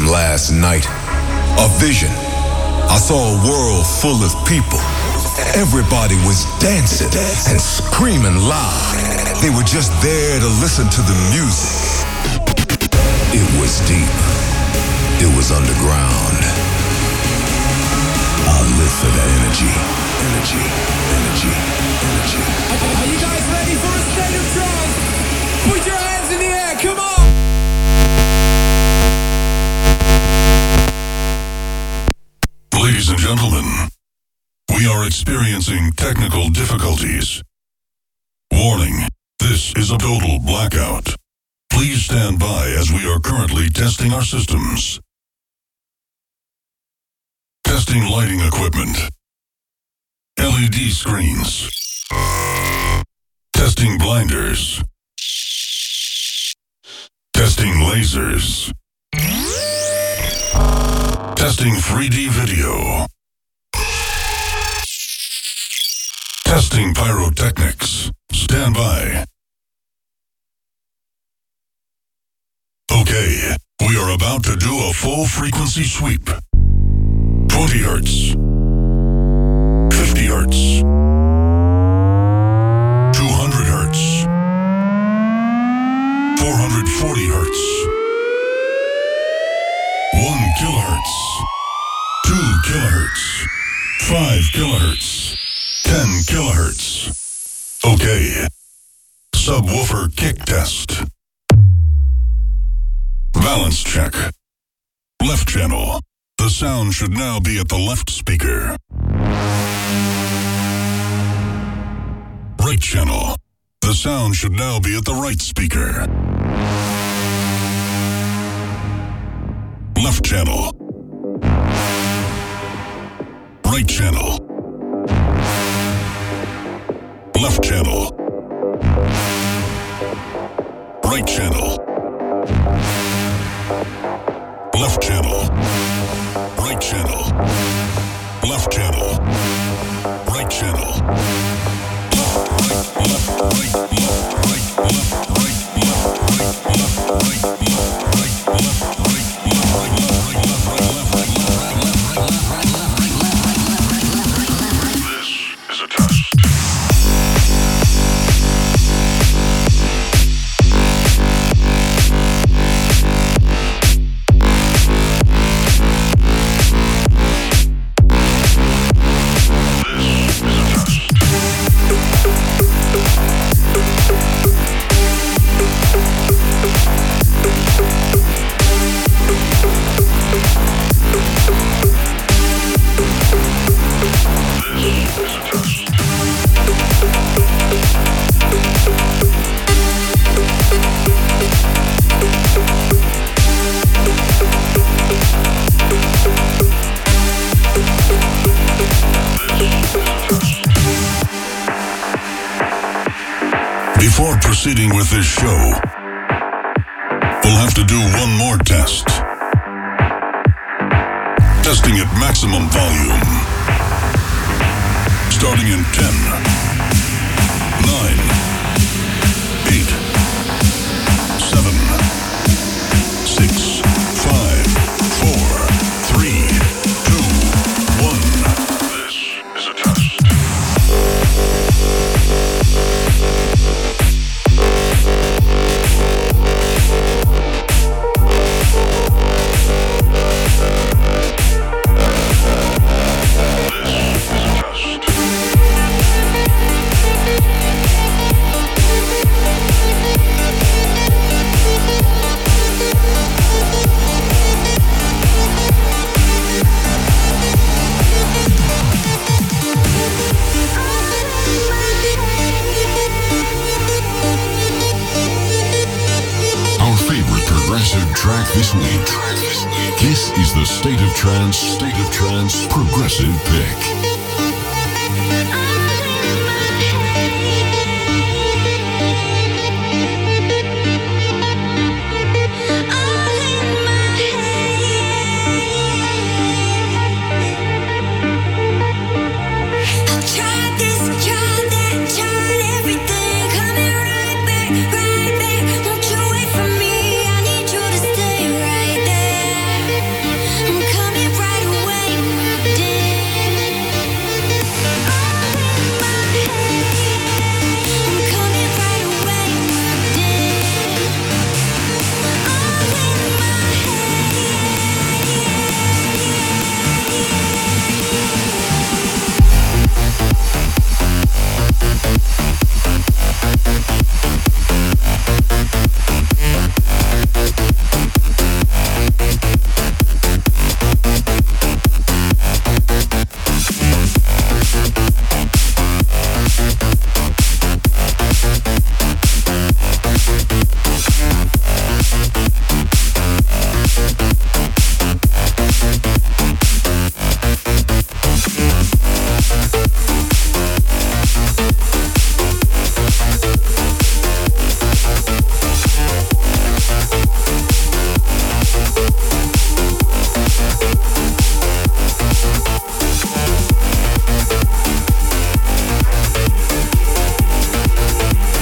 dream last night. A vision. I saw a world full of people. Everybody was dancing and screaming loud. They were just there to listen to the music. It was deep. It was underground. I live for that energy. Energy. Energy. Energy. Are you guys ready for a state of trance? Put your hands in the air, come on! Ladies and gentlemen, we are experiencing technical difficulties. Warning, this is a total blackout. Please stand by as we are currently testing our systems. Testing lighting equipment. LED screens. Testing blinders. Testing lasers. Testing 3D video. Testing pyrotechnics. Stand by. Okay, we are about to do a full frequency sweep. 20 hertz. 50 hertz. 200 hertz. 440 hertz. 1 kilohertz. 2 kilohertz. 5 kilohertz. 10 kilohertz. Okay. Subwoofer kick test. Balance check. Left channel. The sound should now be at the left speaker. Right channel. The sound should now be at the right speaker. Left channel. Right channel. Left channel. Right channel. Left channel. Right channel. Left channel. Right channel. Left, right, left, right, left, right, left, right, left, right, left, right, left, right, left, right, left, right, left, right, This is a test. Before proceeding with this show, we'll have to do one more test. Testing at maximum volume. Starting in 10, 9, 8, 7, 6, 5, 4, 3, 2, 1. This is a test. Track this week. This is the State of Trance Progressive Pick. Right back, won't you wait for me? I need you to stay right there.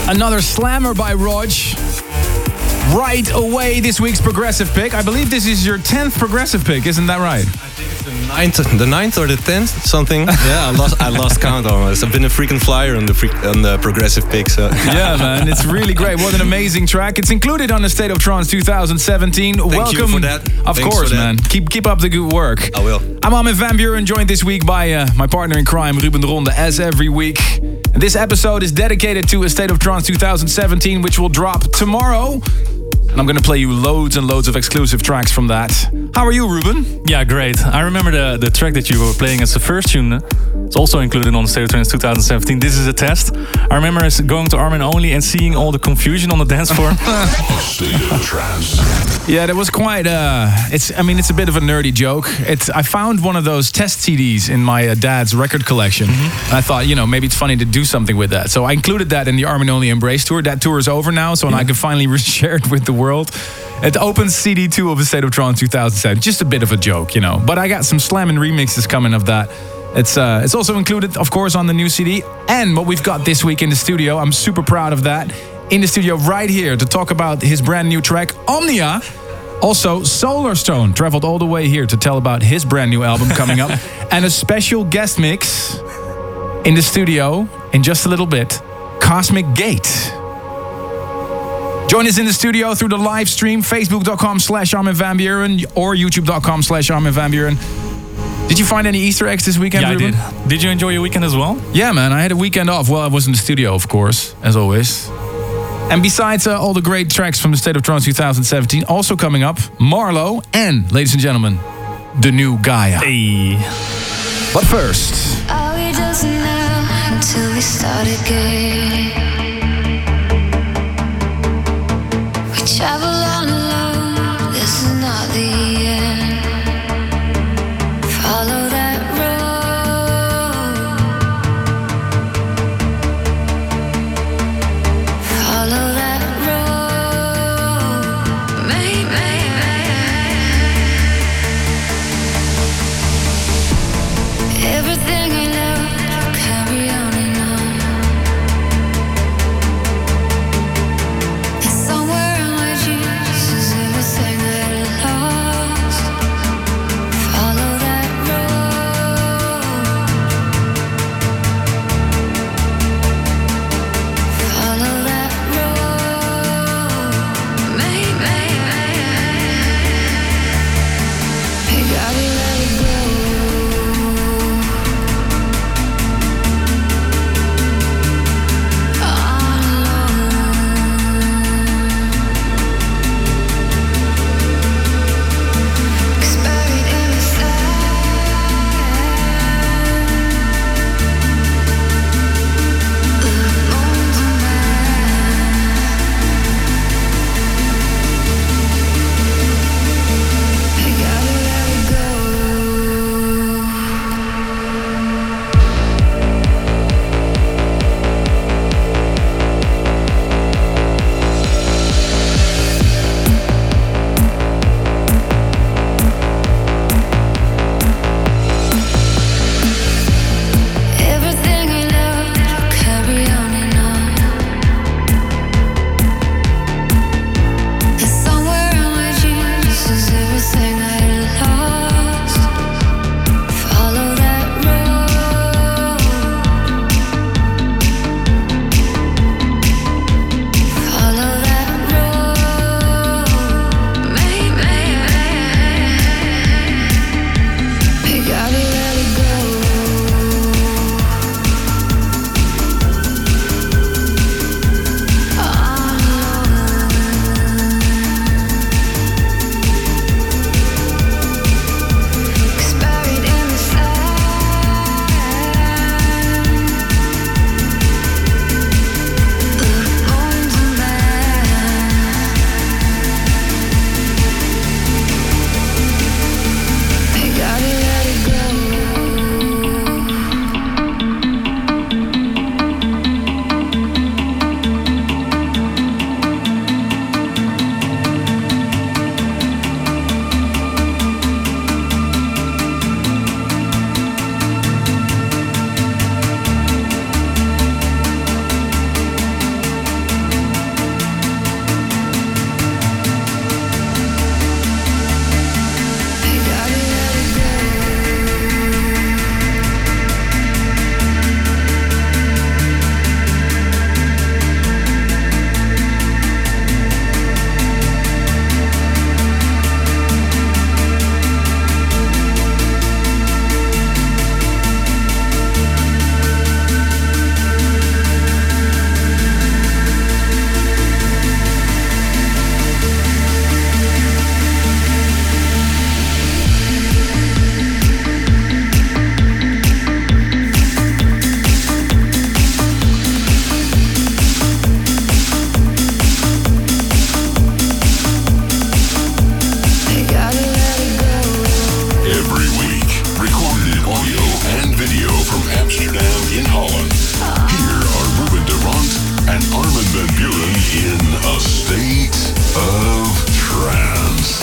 Another slammer by Rog. Right away, this week's progressive pick. I believe this is your 10th progressive pick, isn't that right? The ninth or the 10th, something. Yeah, I lost count almost. I've been a freaking flyer on the progressive pick. So yeah, man, it's really great. What an amazing track! It's included on the State of Trance 2017. Thank Welcome, you for that. Of Thanks course, for that. man. Keep up the good work. I will. I'm Armin van Buuren, joined this week by my partner in crime, Ruben de Ronde, as every week. And this episode is dedicated to a State of Trance 2017, which will drop tomorrow. And I'm going to play you loads and loads of exclusive tracks from that. How are you, Ruben? Yeah, great. I remember the track that you were playing as the first tune. It's also included on the State of Trance 2017. This is a test. I remember going to Armin Only and seeing all the confusion on the dance floor. State of Trance. Yeah, that was quite. It's a bit of a nerdy joke. I found one of those test CDs in my dad's record collection. And I thought, maybe it's funny to do something with that. So I included that in the Armin Only Embrace tour. That tour is over now, so I can finally share it with the world. It opens CD2 of the State of Trance 2007. Just a bit of a joke, But I got some slamming remixes coming of that. It's also included, of course, on the new CD. And what we've got this week in the studio, I'm super proud of that. In the studio right here to talk about his brand new track, Omnia. Also, Solarstone traveled all the way here to tell about his brand new album coming up. And a special guest mix in the studio in just a little bit, Cosmic Gate. Join us in the studio through the live stream, facebook.com/Armin van Buuren or youtube.com/Armin van Buuren. Did you find any Easter eggs this weekend, Ruben? I did. Did you enjoy your weekend as well? Yeah, man. I had a weekend off. Well, I was in the studio, of course, as always. And besides all the great tracks from the State of Trance 2017, also coming up, Marlowe and, ladies and gentlemen, the new Gaia. Hey. But first... All we just know until we start again. We travel on alone, this is not the end. Follow that road. Follow that road. Everything I love, carry on and on. in a state of trance.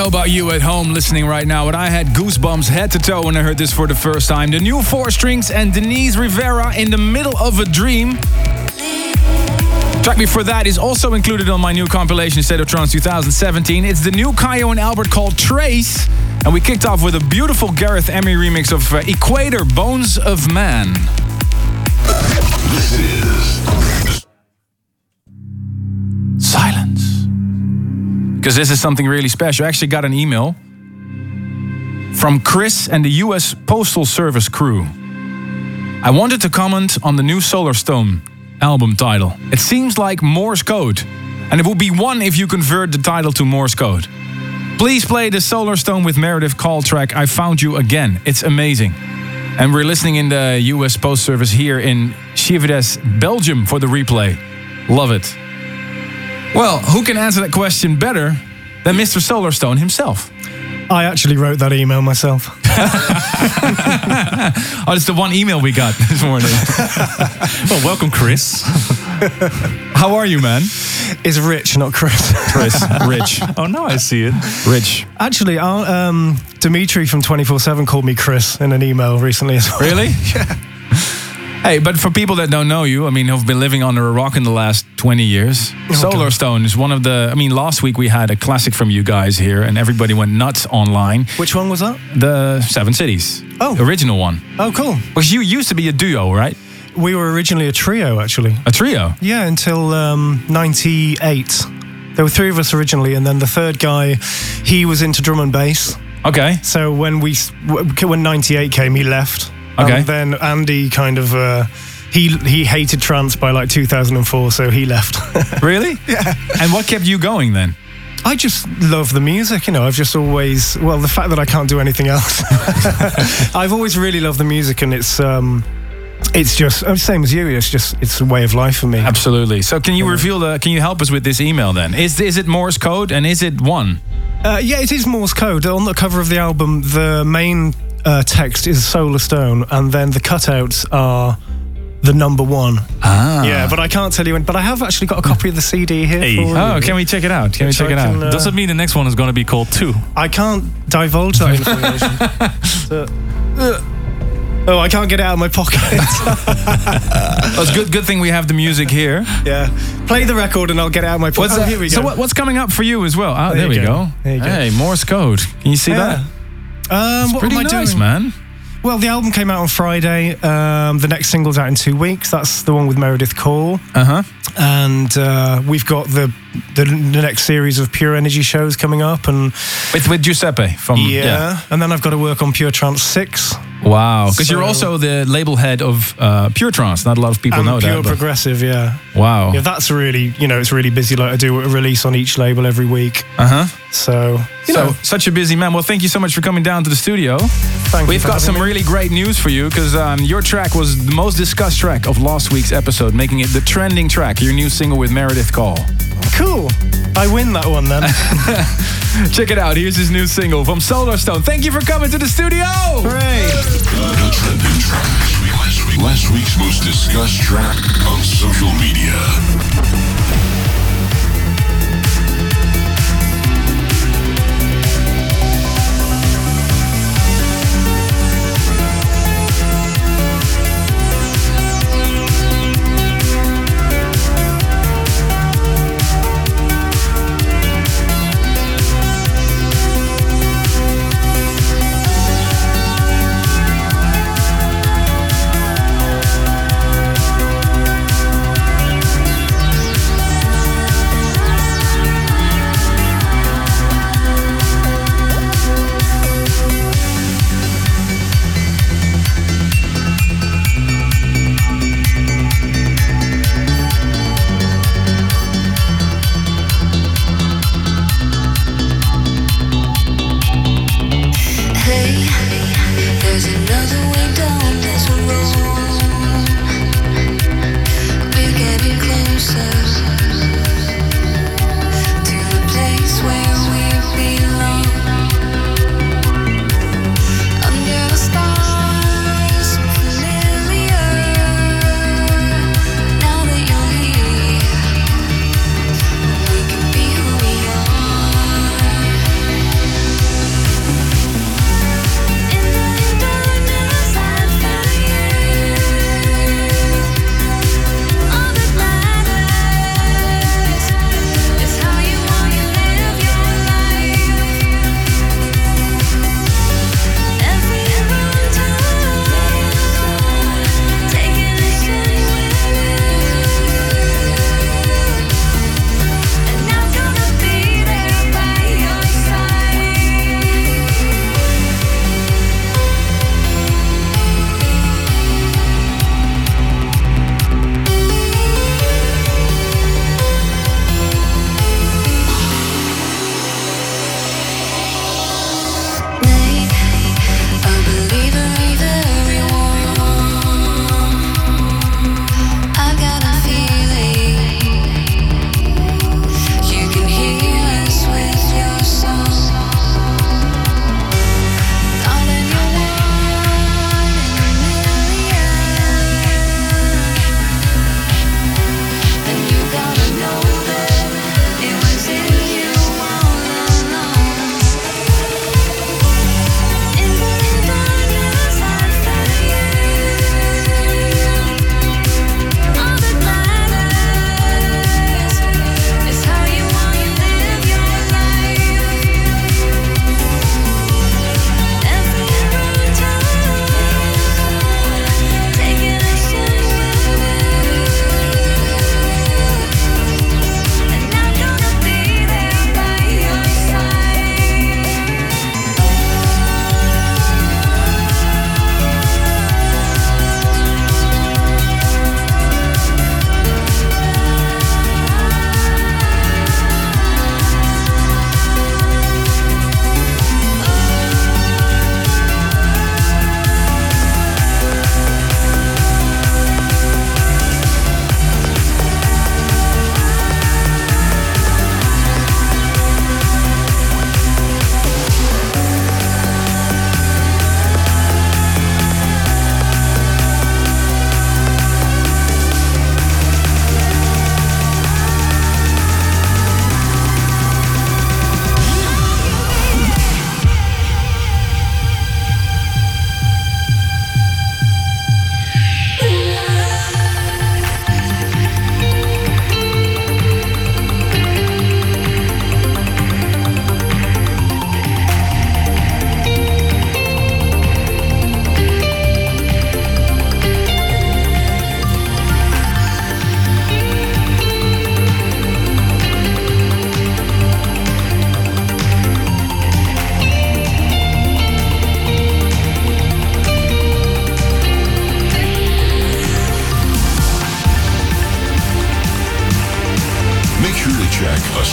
know about you at home listening right now, but I had goosebumps head to toe when I heard this for the first time. The new Four Strings and Denise Rivera, In the Middle of a Dream. Track before that is also included on my new compilation, State of Trance 2017. It's the new Kayo and Albert called Trace. And we kicked off with a beautiful Gareth Emery remix of Equator, Bones of Man. This is Silence. Because this is something really special. I actually got an email from Chris and the US Postal Service crew. I wanted to comment on the new Solarstone album title. It seems like Morse code, and it would be one if you convert the title to Morse code. Please play the Solarstone with Meredith Call track, I Found You Again. It's amazing. And we're listening in the US Post Service here in Chivres, Belgium for the replay. Love it. Well, who can answer that question better than Mr. Solarstone himself? I actually wrote that email myself. Oh, it's the one email we got this morning. Well, welcome, Chris. How are you, man? It's Rich, not Chris. Chris, Rich. Oh, now I see it. Rich. Actually, Dimitri from 24/7 called me Chris in an email recently as well. Really? Yeah. Hey, but for people that don't know you, I mean, who've been living under a rock in the last 20 years, Solarstone is one of the... I mean, last week we had a classic from you guys here, and everybody went nuts online. Which one was that? The Seven Cities. Oh. The original one. Oh, cool. Because you used to be a duo, right? We were originally a trio, actually. A trio? Yeah, until 98. There were three of us originally, and then the third guy, he was into drum and bass. Okay. So when 98 came, he left. Okay. And then Andy kind of, he hated trance by like 2004, so he left. Really? Yeah. And what kept you going then? I just love the music, you know. I've just always, well, the fact that I can't do anything else. I've always really loved the music, and it's just same as you. It's a way of life for me. Absolutely. So can you can you help us with this email then? Is it Morse code, and is it one? Yeah, it is Morse code. On the cover of the album, the main text is Solarstone, and then the cutouts are the number one. Ah. Yeah, but I can't tell you when. But I have actually got a copy of the CD here. Hey. For you. Oh, can we check it out? Can we check it out? Does it mean the next one is going to be called 2? I can't divulge that information. Oh, I can't get it out of my pocket. Oh, it's good thing we have the music here. Yeah. Play the record and I'll get it out of my pocket. Here we go. So what's coming up for you as well? Oh, there we go. There you go. Hey, Morse code. Can you see that? What Pretty am I nice, doing? man. Well, the album came out on Friday. The next single's out in 2 weeks. That's the one with Meredith Call. Uh-huh. And we've got the next series of Pure Energy shows coming up. And With Giuseppe from... yeah. And then I've got to work on Pure Trance 6. Wow. Because you're So- also the label head of Pure Trance. Not a lot of people And know Pure that. but- Progressive, yeah. Wow. Yeah, that's really, it's really busy. Like I do a release on each label every week. Uh-huh. So, Such a busy man. Well, thank you so much for coming down to the studio. thank you We've for got having some me. really great news for you because your track was the most discussed track of last week's episode, making it the trending track, your new single with Meredith Call. Cool. I win that one then. Check it out. Here's his new single from Solarstone. Thank you for coming to the studio. Hooray. the trending track. Last week's most discussed track on social media.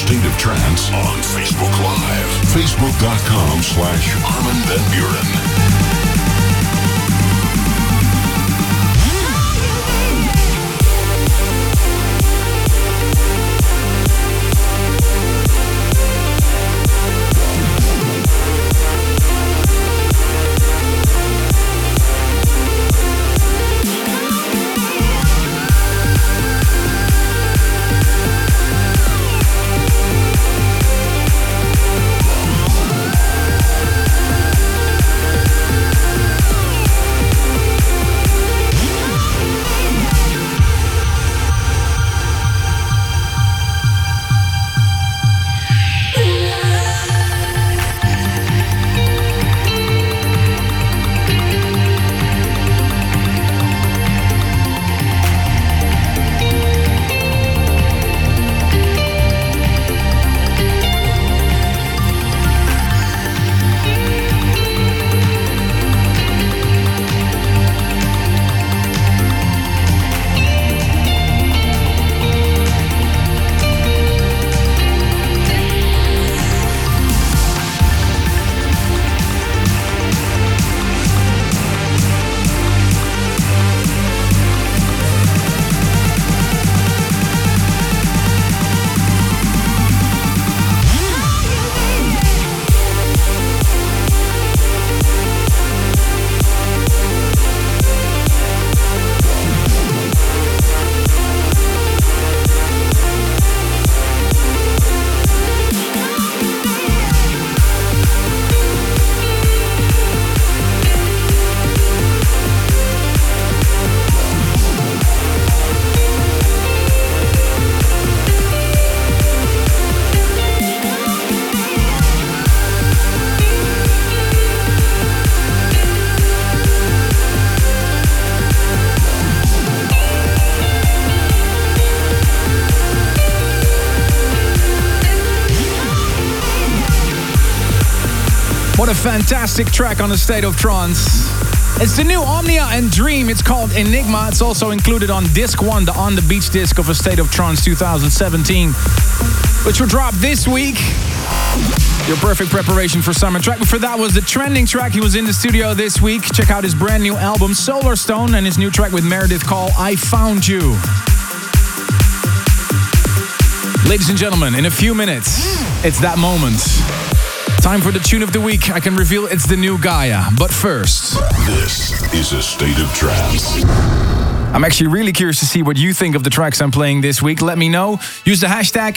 State of Trance on Facebook Live. Facebook.com/Armin van Buuren. What a fantastic track on the State of Trance. It's the new Omnia and Dream. It's called Enigma. It's also included on Disc 1, the On the Beach disc of A State of Trance 2017, which will drop this week. Your perfect preparation for summer. Track before that was the trending track. He was in the studio this week. Check out his brand new album, Solar Stone, and his new track with Meredith called I Found You. Ladies and gentlemen, in a few minutes, it's that moment. Time for the tune of the week. I can reveal it's the new Gaia. But first, this is A State of Trance. I'm actually really curious to see what you think of the tracks I'm playing this week. Let me know. Use the hashtag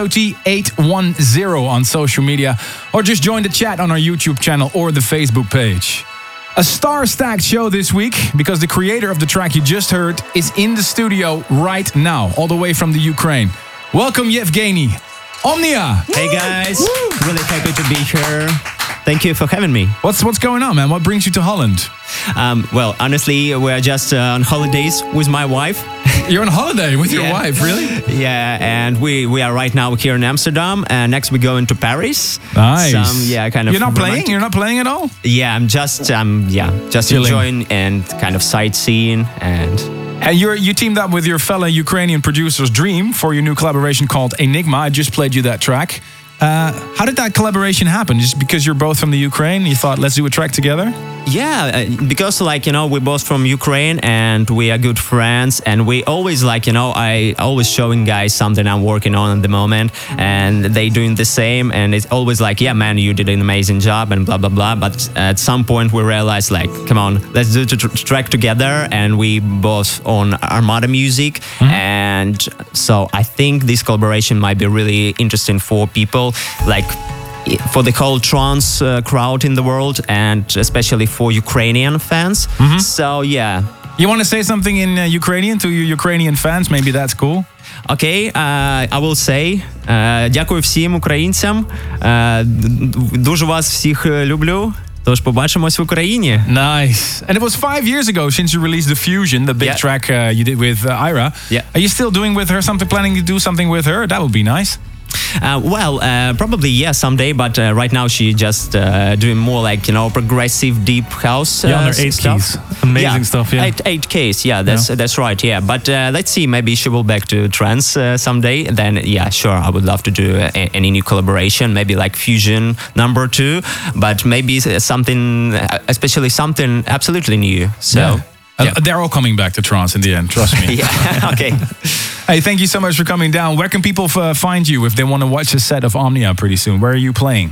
ASOT810 on social media, or just join the chat on our YouTube channel or the Facebook page. A star-stacked show this week, because the creator of the track you just heard is in the studio right now, all the way from the Ukraine. Welcome, Yevgeny. Omnia! Hey guys, really happy to be here. Thank you for having me. What's going on, man? What brings you to Holland? Well, honestly, we're just on holidays with my wife. You're on holiday with your wife, really? Yeah, and we are right now here in Amsterdam, and next we go into Paris. Nice. Kind of. You're not playing? You're not playing at all? Yeah, I'm just enjoying and kind of sightseeing and you teamed up with your fellow Ukrainian producers Dream for your new collaboration called Enigma. I just played you that track. How did that collaboration happen? Just because you're both from the Ukraine, you thought, let's do a track together? Yeah, because we're both from Ukraine and we are good friends, and we always I always showing guys something I'm working on at the moment, and they doing the same, and it's always yeah man, you did an amazing job and blah blah blah. But at some point we realized come on, let's do the track together, and we both on Armada Music, and so I think this collaboration might be really interesting for people, for the whole trance crowd in the world, and especially for Ukrainian fans. So yeah. You want to say something in Ukrainian to your Ukrainian fans? Maybe that's cool. Okay, I will say дякую всім українцям. Дуже вас всіх люблю. Тож побачимось в Україні. Nice. And it was 5 years ago since you released The Fusion, the big track you did with Ira. Yeah. Are you still doing with her something, planning to do something with her? That would be nice. Probably someday, but right now she just doing more like progressive deep house. On her 8 stuff. keys, amazing stuff. Yeah, 8 keys. Yeah, that's right. Yeah, but let's see. Maybe she will back to trance someday. Then sure, I would love to do any new collaboration. Maybe like Fusion number 2, but maybe something, especially something absolutely new. So. Yeah. They're all coming back to trance in the end, trust me. Yeah, okay. Hey, thank you so much for coming down. Where can people find you if they want to watch a set of Omnia pretty soon? Where are you playing?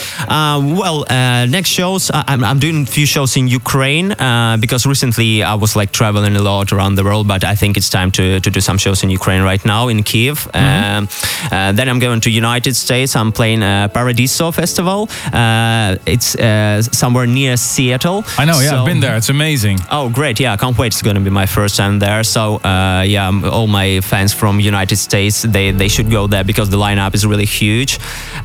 Next shows, I'm doing a few shows in Ukraine because recently I was like traveling a lot around the world, but I think it's time to do some shows in Ukraine right now, in Kiev. Then I'm going to United States. I'm playing Paradiso Festival. It's somewhere near Seattle. I know, I've been there. It's amazing. Oh, great. Yeah, I can't wait. It's going to be my first time there. So, all my fans from United States, they should go there because the lineup is really huge.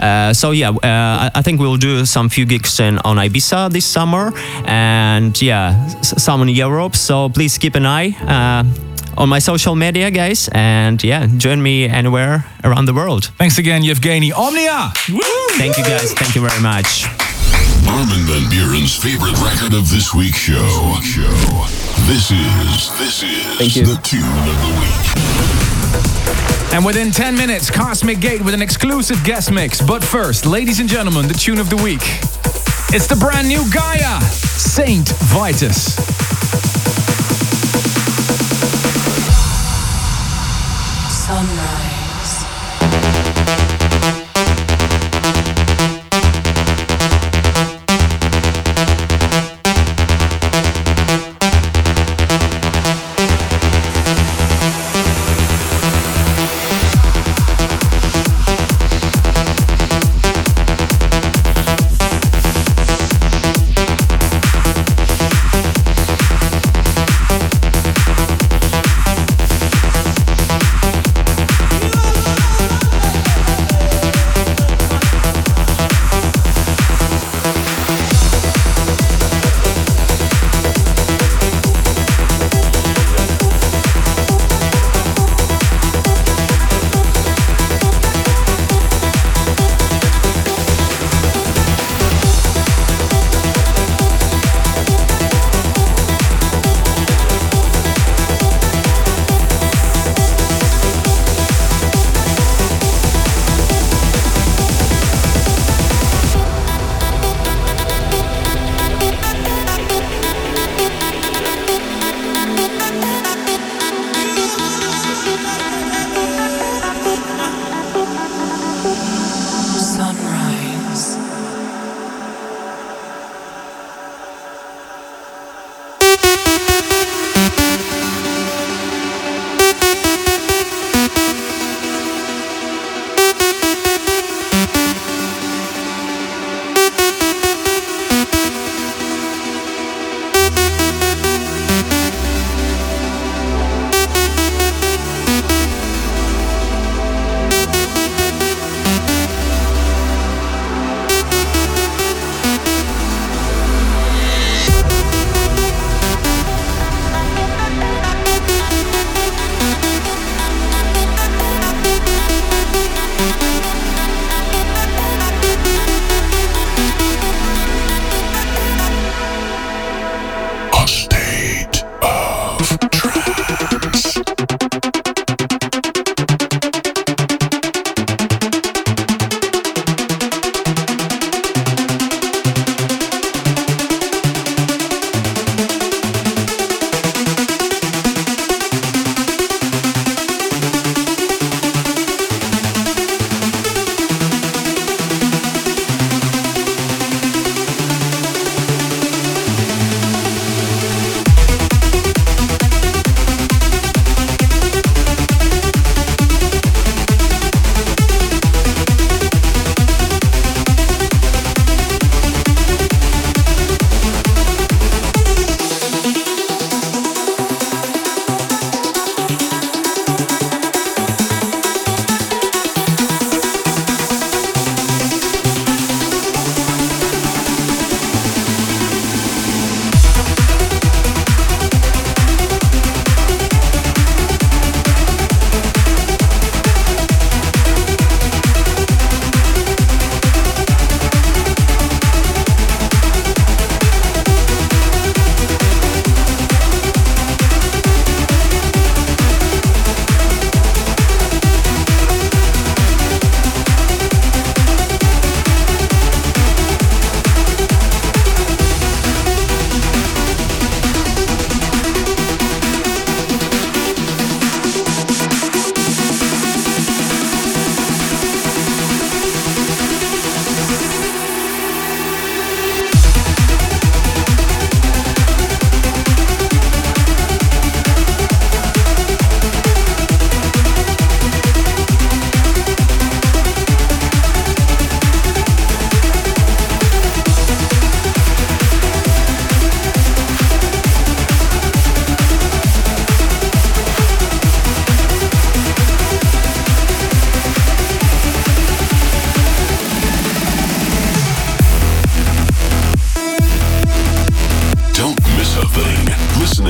I think we'll do some few gigs on Ibiza this summer, and some in Europe. So please keep an eye on my social media, guys, and join me anywhere around the world. Thanks again, Yevgeny. Omnia! Woo! Thank you, guys. Thank you very much. Armin van Buuren's favorite record of this week's show. This is the tune of the week. And within 10 minutes, Cosmic Gate with an exclusive guest mix. But first, ladies and gentlemen, the tune of the week. It's the brand new Gaia, Saint Vitus. Sunrise.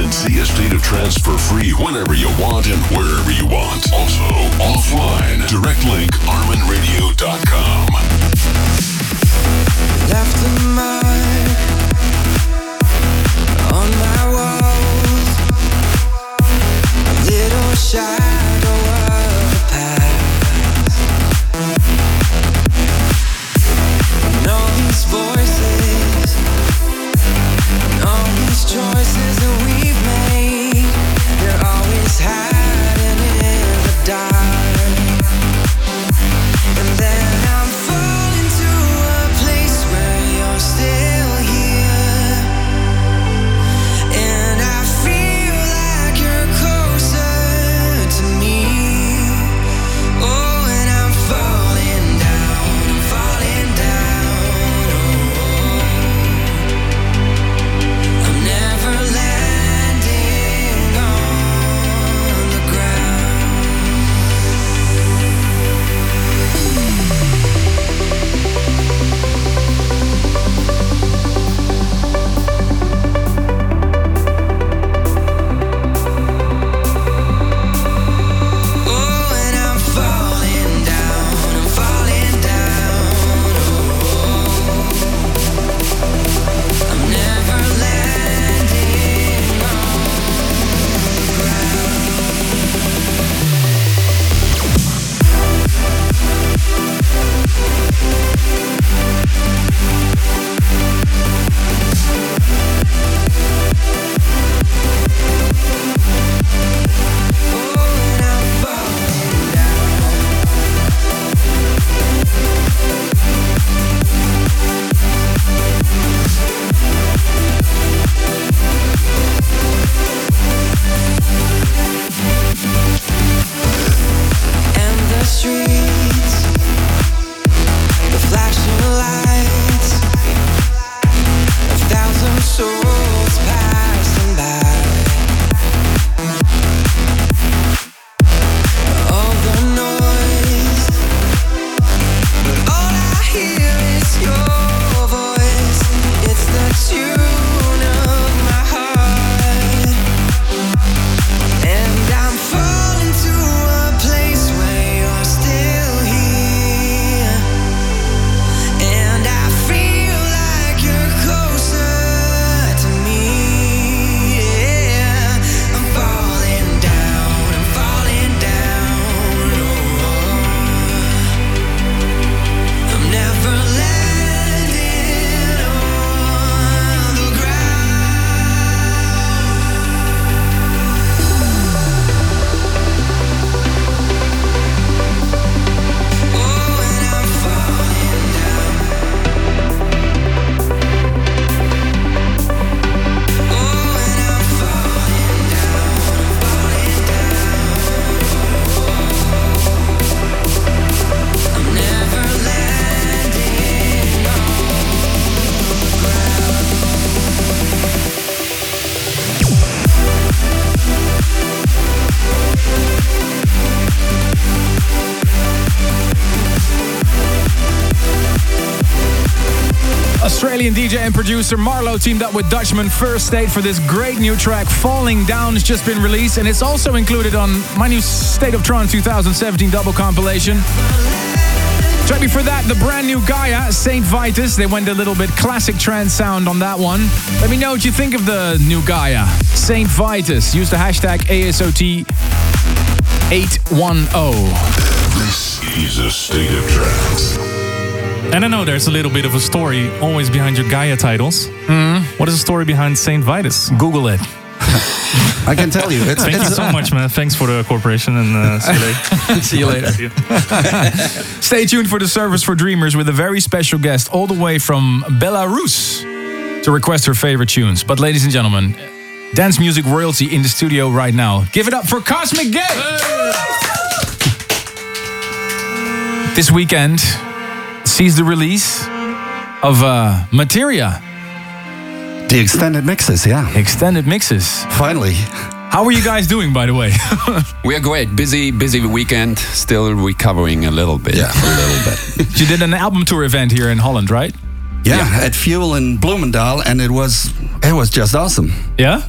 See A State of Trance for free whenever you want and wherever you want. Also, offline. Direct link ArminRadio.com. Left a mark on my walls, a little shadow of the past, and all these voices, and all these choices that we've made, they're always hiding in the dark. And then I'm falling to a place where you're still here, and I feel like you're closer to me. Oh, and I'm falling down, I'm falling down. Oh, I'm never landing on the ground. Oh, and I'm falling down, I'm falling down. Oh, I'm never landing on the ground. Oh, and I'm falling and the streets, the flashing lights, a thousand souls passing by. All the noise, but all I hear is your voice. It's the tune of my heart, and I'm falling to a place where you're still here, and I feel like you're closer to me. Yeah, I'm falling down, I'm falling down. Oh, I'm never landing on the ground. Oh, and I'm falling down. Oh, and I'm falling down, falling down. I'm never landing on the ground. Australian DJ and producer Marlo teamed up with Dutchman First State for this great new track, Falling Down. It's just been released, and it's also included on my new State of Trance 2017 double compilation. Track before that, the brand new Gaia, Saint Vitus. They went a little bit classic trance sound on that one. Let me know what you think of the new Gaia, Saint Vitus. Use the hashtag ASOT810. This is A State of Trance. And I know there's a little bit of a story always behind your Gaia titles. What is the story behind Saint Vitus? Google it. I can tell you. Thank you so much, man. Thanks for the cooperation, and see you later. See you later. Stay tuned for the Service for Dreamers with a very special guest all the way from Belarus to request her favorite tunes. But ladies and gentlemen, dance music royalty in the studio right now. Give it up for Cosmic Gay! This weekend sees the release of Materia. The extended mixes, yeah. Extended mixes. Finally. How are you guys doing, by the way? We are great. Busy weekend. Still recovering a little bit. Yeah, a little bit. You did an album tour event here in Holland, right? Yeah, at Fuel in Bloemendaal, and it was just awesome. Yeah? Yeah.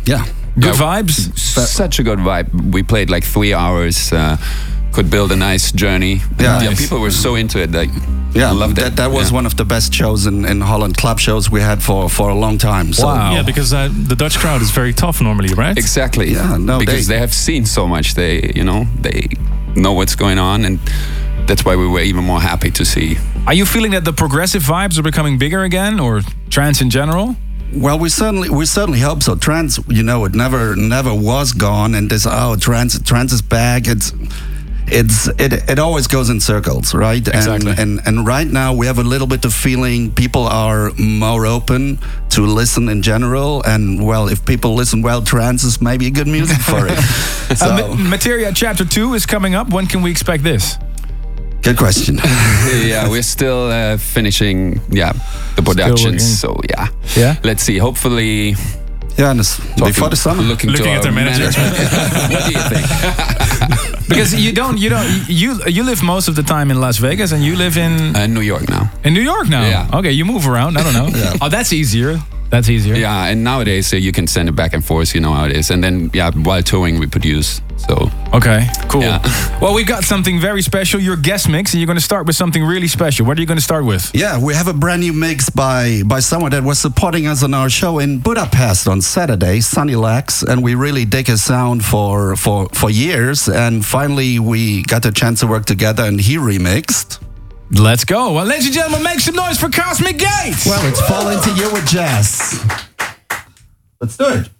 Good vibes? Such a good vibe. We played like 3 hours. Could build a nice journey. Yeah. Yeah, people were so into it. Like, Yeah, loved it. that was Yeah. one of the best shows in Holland, club shows we had for a long time. So Yeah, because the Dutch crowd is very tough normally, right? Exactly. Yeah, no, because they have seen so much. They know what's going on, and that's why we were even more happy to see. Are you feeling that the progressive vibes are becoming bigger again, or trance in general? Well, we certainly hope so. Trance, it never was gone, and this trance is back. It always goes in circles, right? Exactly. And right now we have a little bit of feeling people are more open to listen in general. And well, if people listen well, trance is maybe a good music for it. So, Materia Chapter 2 is coming up. When can we expect this? good question. Yeah, we're still finishing. Yeah, the production. So Yeah. let's see. Hopefully, Yeah, and before the summer. looking at our their manager. What do you think? Because you live most of the time in Las Vegas, and you live in New York now. in New York now. Yeah. Okay, you move around. I don't know. Oh, that's easier. That's easier. Yeah, and nowadays you can send it back and forth. You know how it is. And then while touring we produce. So Okay, cool. Yeah. Well, we got something very special. Your guest mix, and you're going to start with something really special. What are you going to start with? Yeah, we have a brand new mix by someone that was supporting us on our show in Budapest on Saturday, Sunny Lax, and we really dig his sound for years, and finally we got a chance to work together, and he remixed. Let's go. Well, ladies and gentlemen, make some noise for Cosmic Gates. Well, it's Fall Into You with Jazz. Let's do it.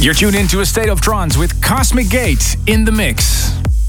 You're tuned into A State of Trance with Cosmic Gate in the mix.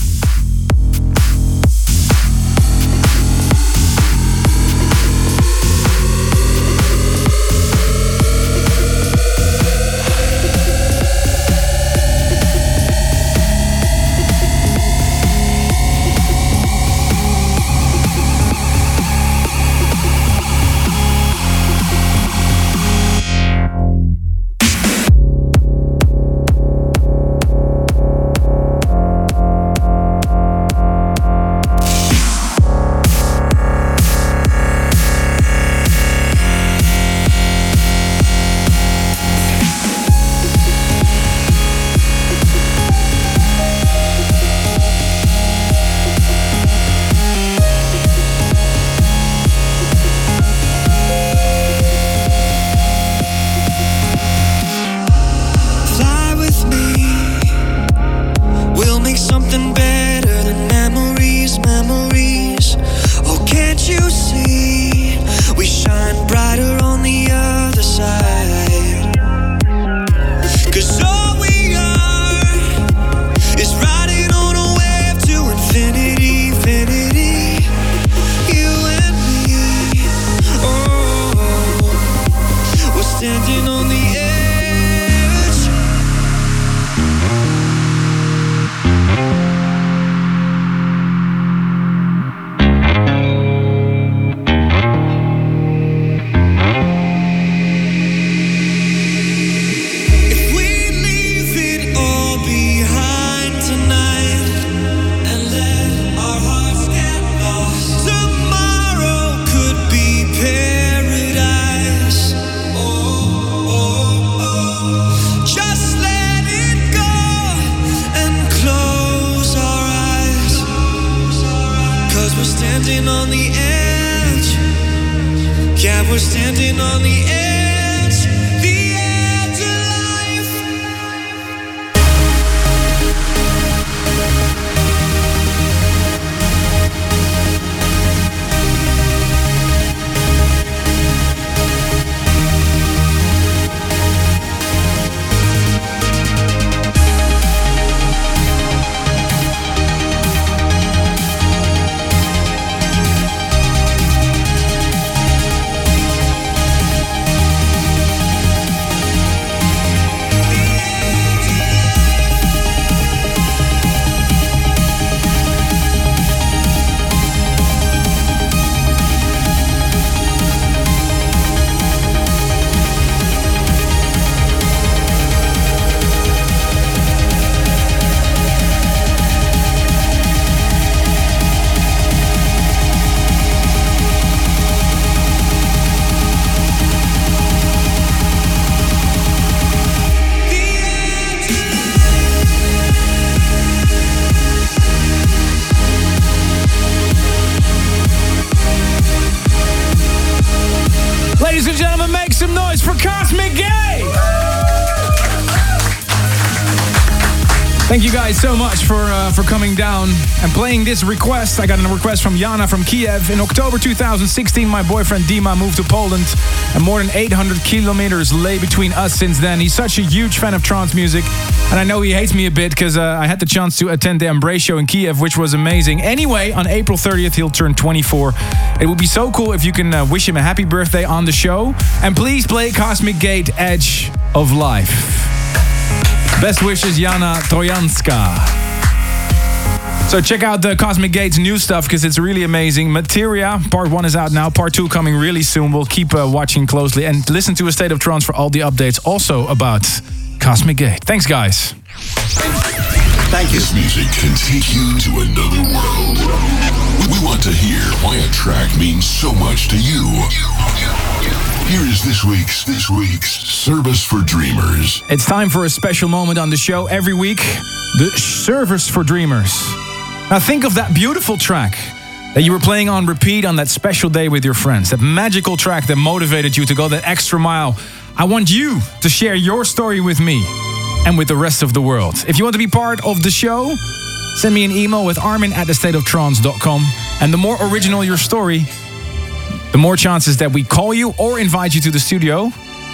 Ladies and gentlemen, make some noise for Cosmic Gate! Thank you guys so much for coming down and playing this request. I got a request from Jana from Kiev. In October 2016, my boyfriend Dima moved to Poland, and more than 800 kilometers lay between us since then. He's such a huge fan of trance music, and I know he hates me a bit because I had the chance to attend the Embrace show in Kiev, which was amazing. Anyway, on April 30th, he'll turn 24. It would be so cool if you can wish him a happy birthday on the show. And please play Cosmic Gate Edge of Life. Best wishes, Jana Trojanska. So check out the Cosmic Gate's new stuff because it's really amazing. Materia, part 1 is out now. Part 2 coming really soon. We'll keep watching closely and listen to A State of Trance for all the updates also about Cosmic Gate. Thanks, guys. Thank you. This music can take you to another world. We want to hear why a track means so much to you. Here is this week's Service for Dreamers. It's time for a special moment on the show every week. The Service for Dreamers. Now think of that beautiful track that you were playing on repeat on that special day with your friends. That magical track that motivated you to go that extra mile. I want you to share your story with me and with the rest of the world. If you want to be part of the show, send me an email with armin@thestateoftrance.com. And the more original your story, the more chances that we call you or invite you to the studio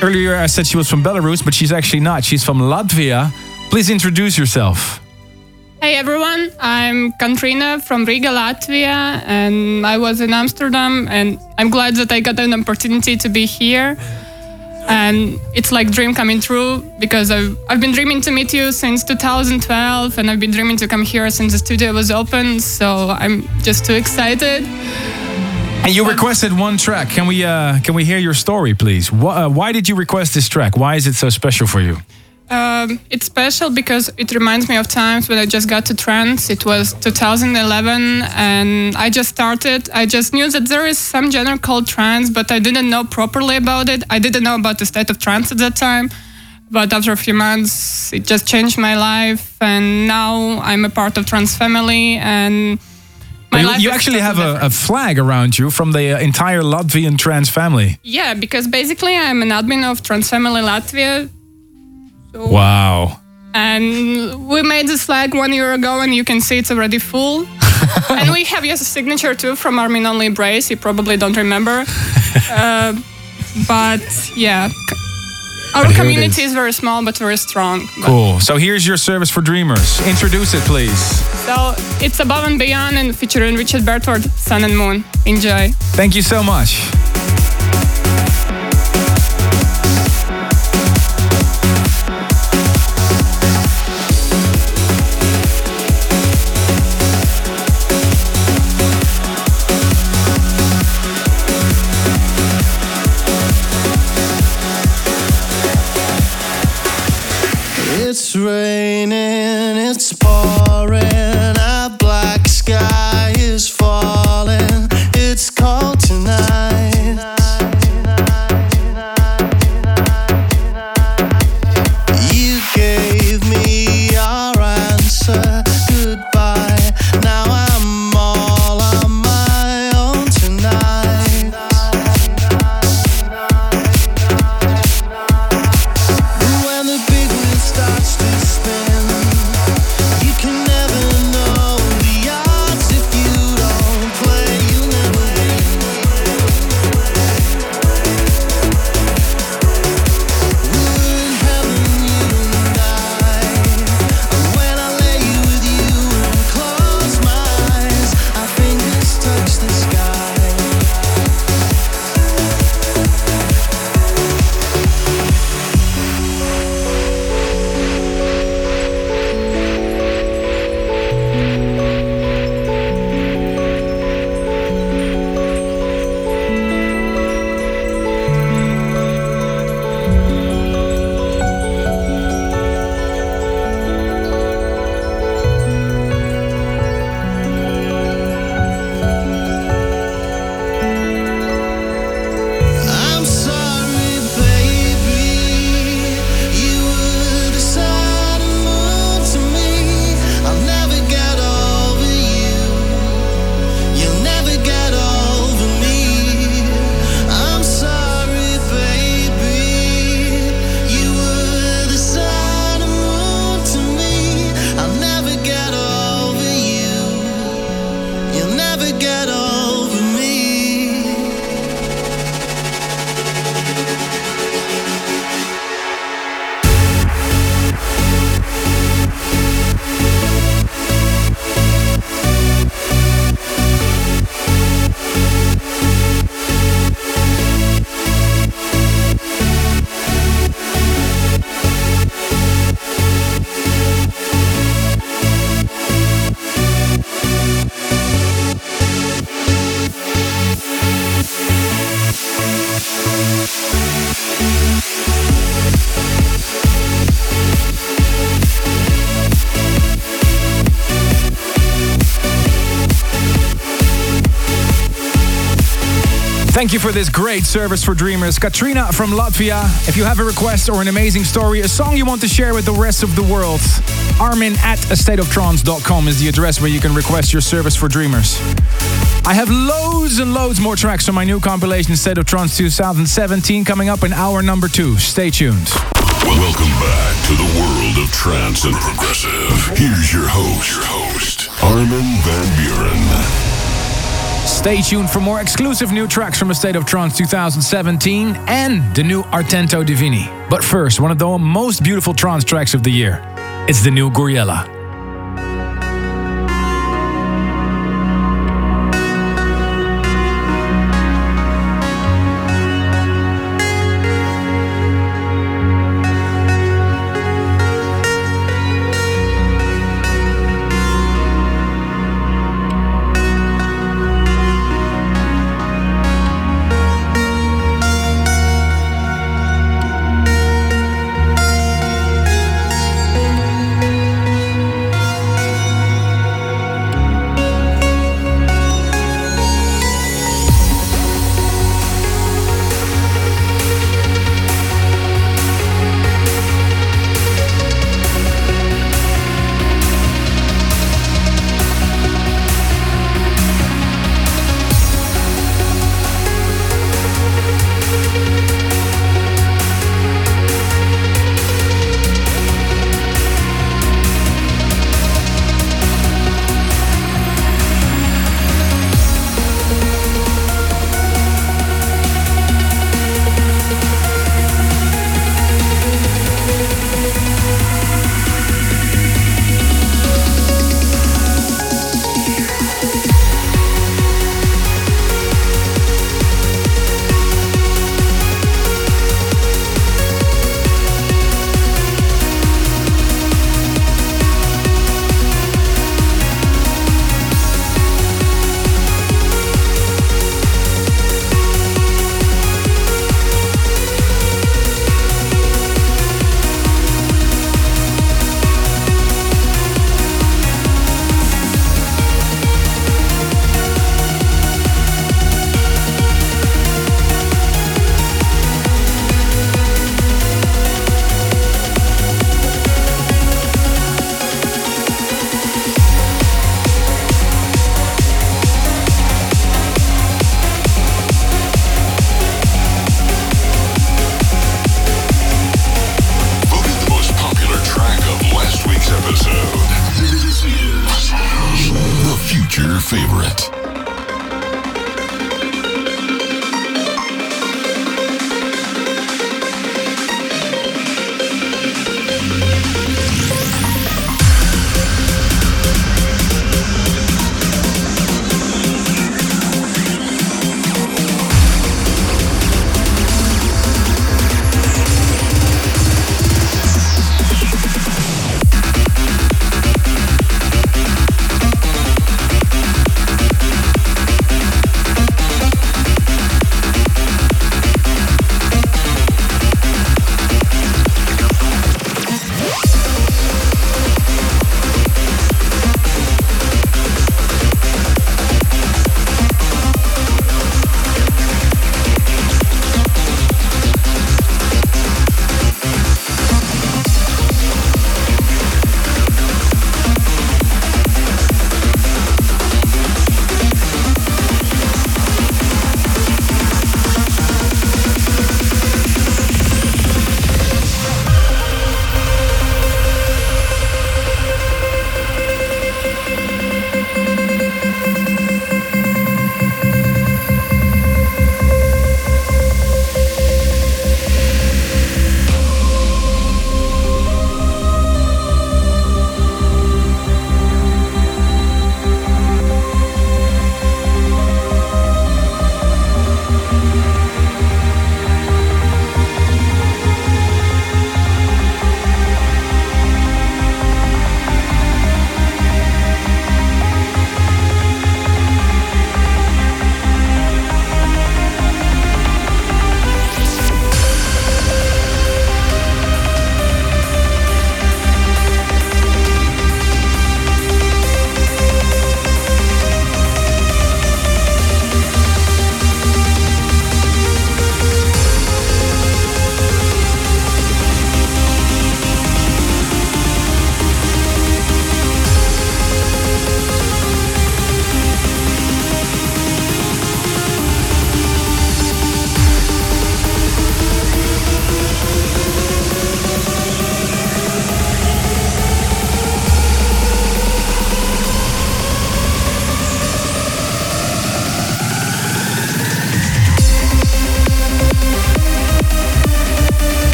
Earlier I said she was from Belarus, but she's actually not. She's from Latvia. Please introduce yourself. Hey everyone, I'm Katrina from Riga, Latvia, and I was in Amsterdam, and I'm glad that I got an opportunity to be here. And it's like dream coming true, because I've been dreaming to meet you since 2012, and I've been dreaming to come here since the studio was open, so I'm just too excited. And you requested one track. Can we hear your story, please? Why did you request this track? Why is it so special for you? It's special because it reminds me of times when I just got to trance. It was 2011 and I just started. I just knew that there is some genre called trance, but I didn't know properly about it. I didn't know about the state of trance at that time. But after a few months, it just changed my life. And now I'm a part of trance family. And you actually have a flag around you from the entire Latvian trance family. Yeah, because basically I'm an admin of Trance Family Latvia. So, wow. And we made this flag 1 year ago, and you can see it's already full. And we have a signature too from Armin Only Brace. You probably don't remember. But yeah, our community is very small but very strong. Cool. So here's your Service for Dreamers. Introduce it, please. So it's Above and Beyond, and featuring Richard Bedford, Sun and Moon. Enjoy. Thank you so much. It's raining, it's pouring, a black sky is falling. It's cold tonight. You gave me your answer, goodbye. Now I'm all on my own tonight. When the big wheel starts to spin, you can never know the odds. If you don't play, you never win. We're in heaven, you and I. When I lay with you and close my eyes, our fingers touch the sky. I'm sorry, baby. You were the sun and moon to me. I'll never get over you. You'll never get over me. I'm sorry, baby. You were the sun and moon to me. I'll never get over you. You'll never get over me. Thank you for this great Service for Dreamers. Katrina from Latvia. If you have a request or an amazing story, a song you want to share with the rest of the world, Armin@astateoftrance.com is the address where you can request your Service for Dreamers. I have loads and loads more tracks on my new compilation State of Trance 2017 coming up in hour number 2. Stay tuned. Welcome back to the world of trance and progressive. Here's your host, Armin van Buuren. Stay tuned for more exclusive new tracks from A State of Trance 2017 and the new Artento Divini. But first, one of the most beautiful trance tracks of the year. It's the new Gouryella.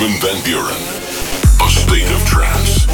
Armin van Buuren. A state of trance.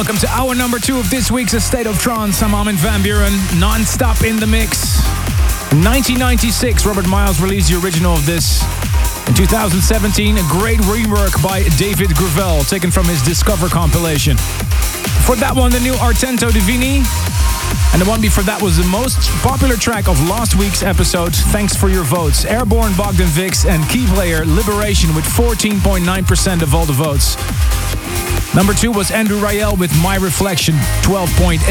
Welcome to hour number 2 of this week's A State of Trance. I'm Armin van Buuren, non-stop in the mix. 1996, Robert Miles released the original of this. In 2017, a great rework by David Gravel, taken from his Discover compilation. For that one, the new Artento Divini. And the one before that was the most popular track of last week's episode. Thanks for your votes. Airborne, Bogdan Vix, and Keyplayer, Liberation, with 14.9% of all the votes. Number 2 was Andrew Rayel with My Reflection, 12.8.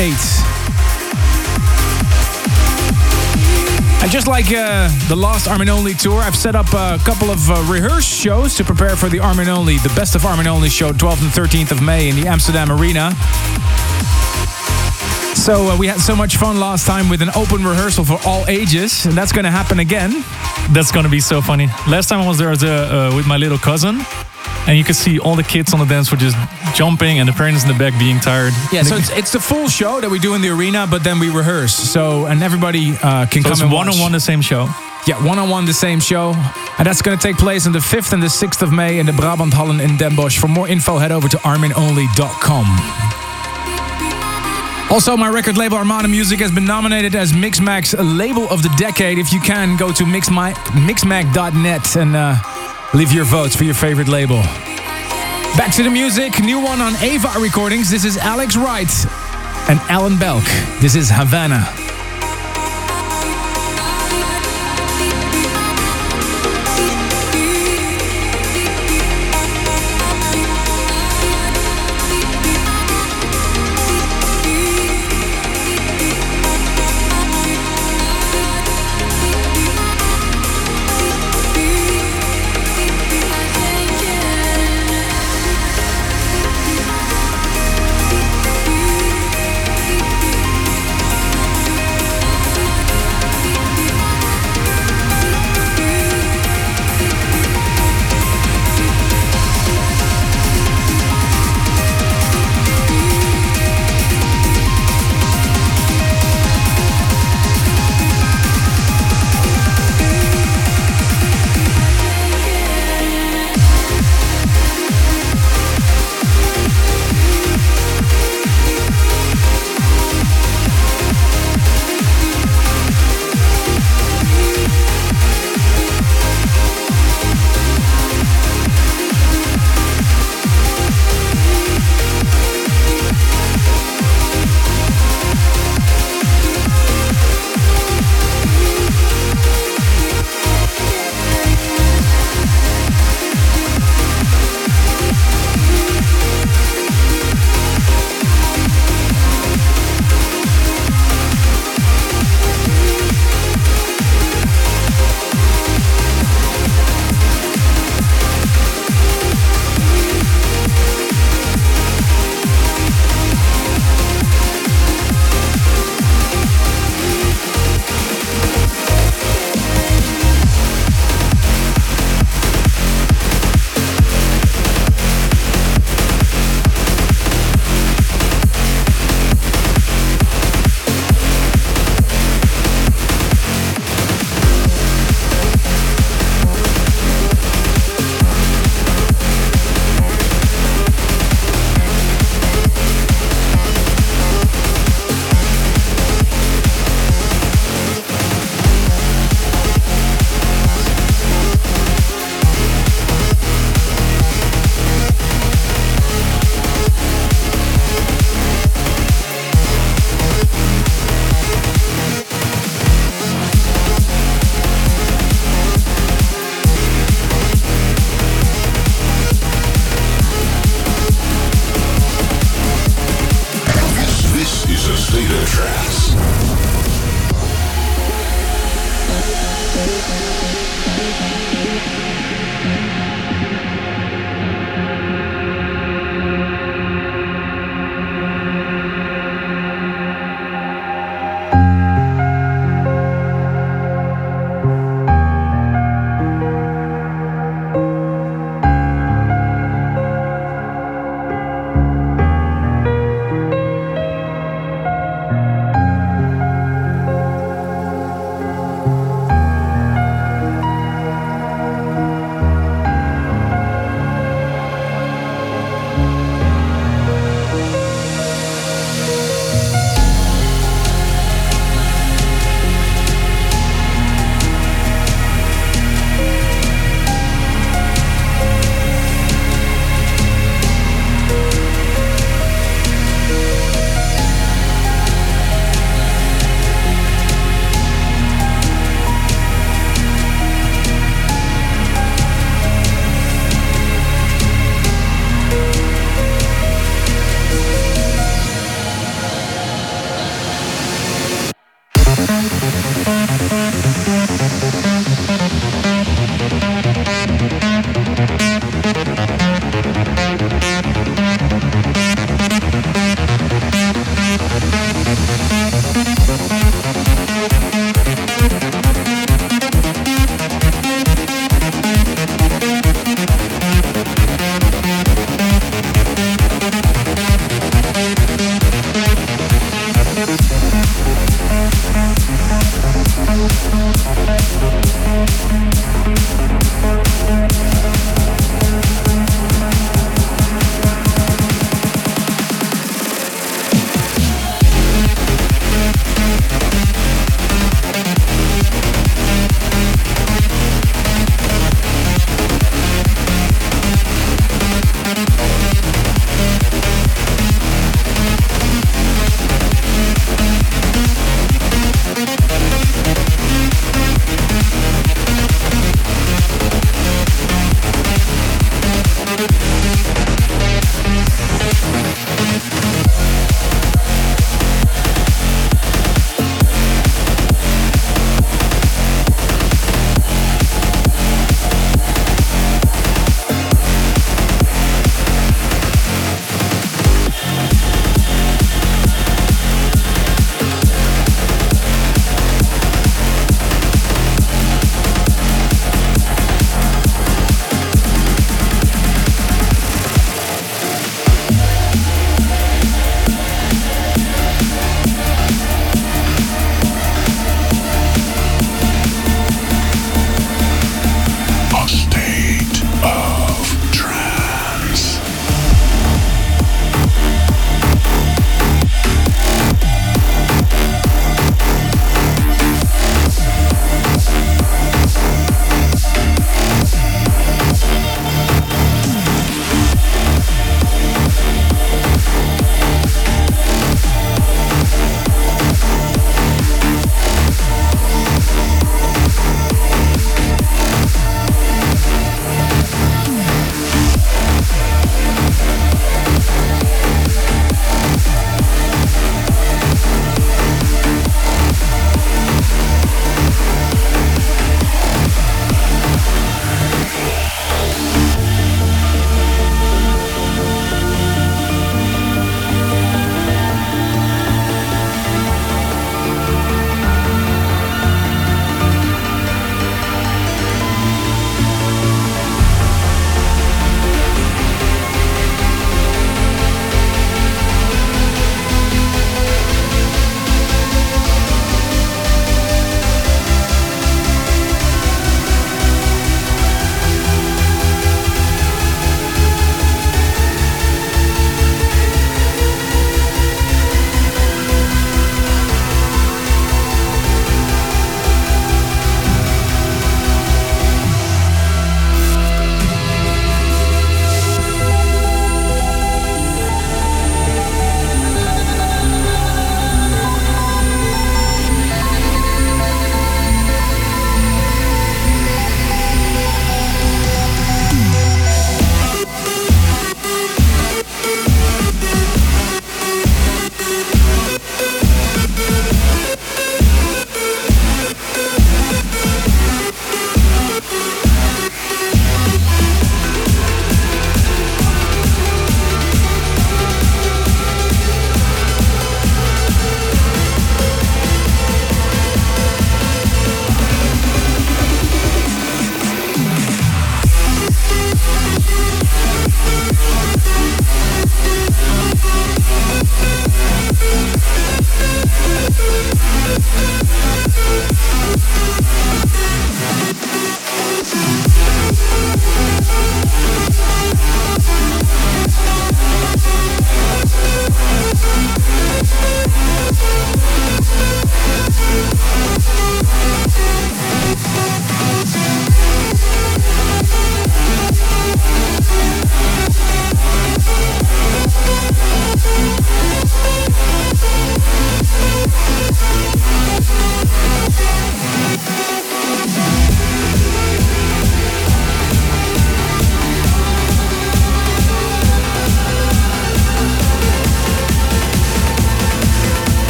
And just like the last Armin Only tour, I've set up a couple of rehearse shows to prepare for the Armin Only, the Best of Armin Only show, 12th and 13th of May in the Amsterdam Arena. So we had so much fun last time with an open rehearsal for all ages, and that's going to happen again. That's going to be so funny. Last time I was there with my little cousin, and you could see all the kids on the dance floor just jumping and the parents in the back being tired. Yeah, so it's the full show that we do in the arena, but then we rehearse. So, and everybody can come and watch. One-on-one the same show. Yeah, one-on-one the same show. And that's going to take place on the 5th and the 6th of May in the Brabant Hallen in Den Bosch. For more info, head over to arminonly.com. Also, my record label Armada Music has been nominated as Mixmag's Label of the Decade. If you can, go to mixmag.net and leave your votes for your favorite label. Back to the music. New one on Ava Recordings. This is Alex Wright and Alan Belk. This is Havana.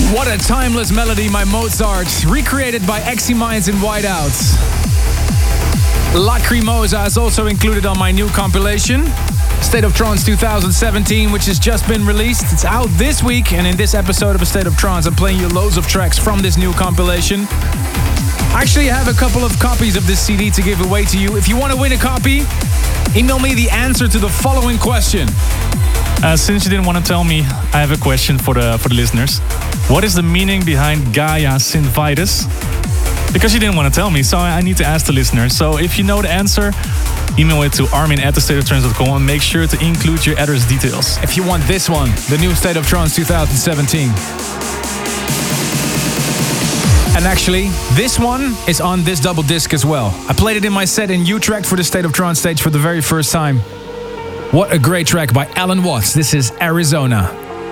What a timeless melody, my Mozart, recreated by Exy Minds in Whiteouts. Lacrimosa is also included on my new compilation, State of Trance 2017, which has just been released. It's out this week, and in this episode of A State of Trance, I'm playing you loads of tracks from this new compilation. I actually have a couple of copies of this CD to give away to you. If you want to win a copy, email me the answer to the following question. Since you didn't want to tell me, I have a question for the listeners. What is the meaning behind Gaia Synvitus? Because you didn't want to tell me, so I need to ask the listeners. So if you know the answer, email it to armin@thestateoftrance.com and make sure to include your address details. If you want this one, the new State of Trance 2017. And actually, this one is on this double disc as well. I played it in my set in Utrecht for the State of Trance stage for the very first time. What a great track by Alan Watts. This is Arizona.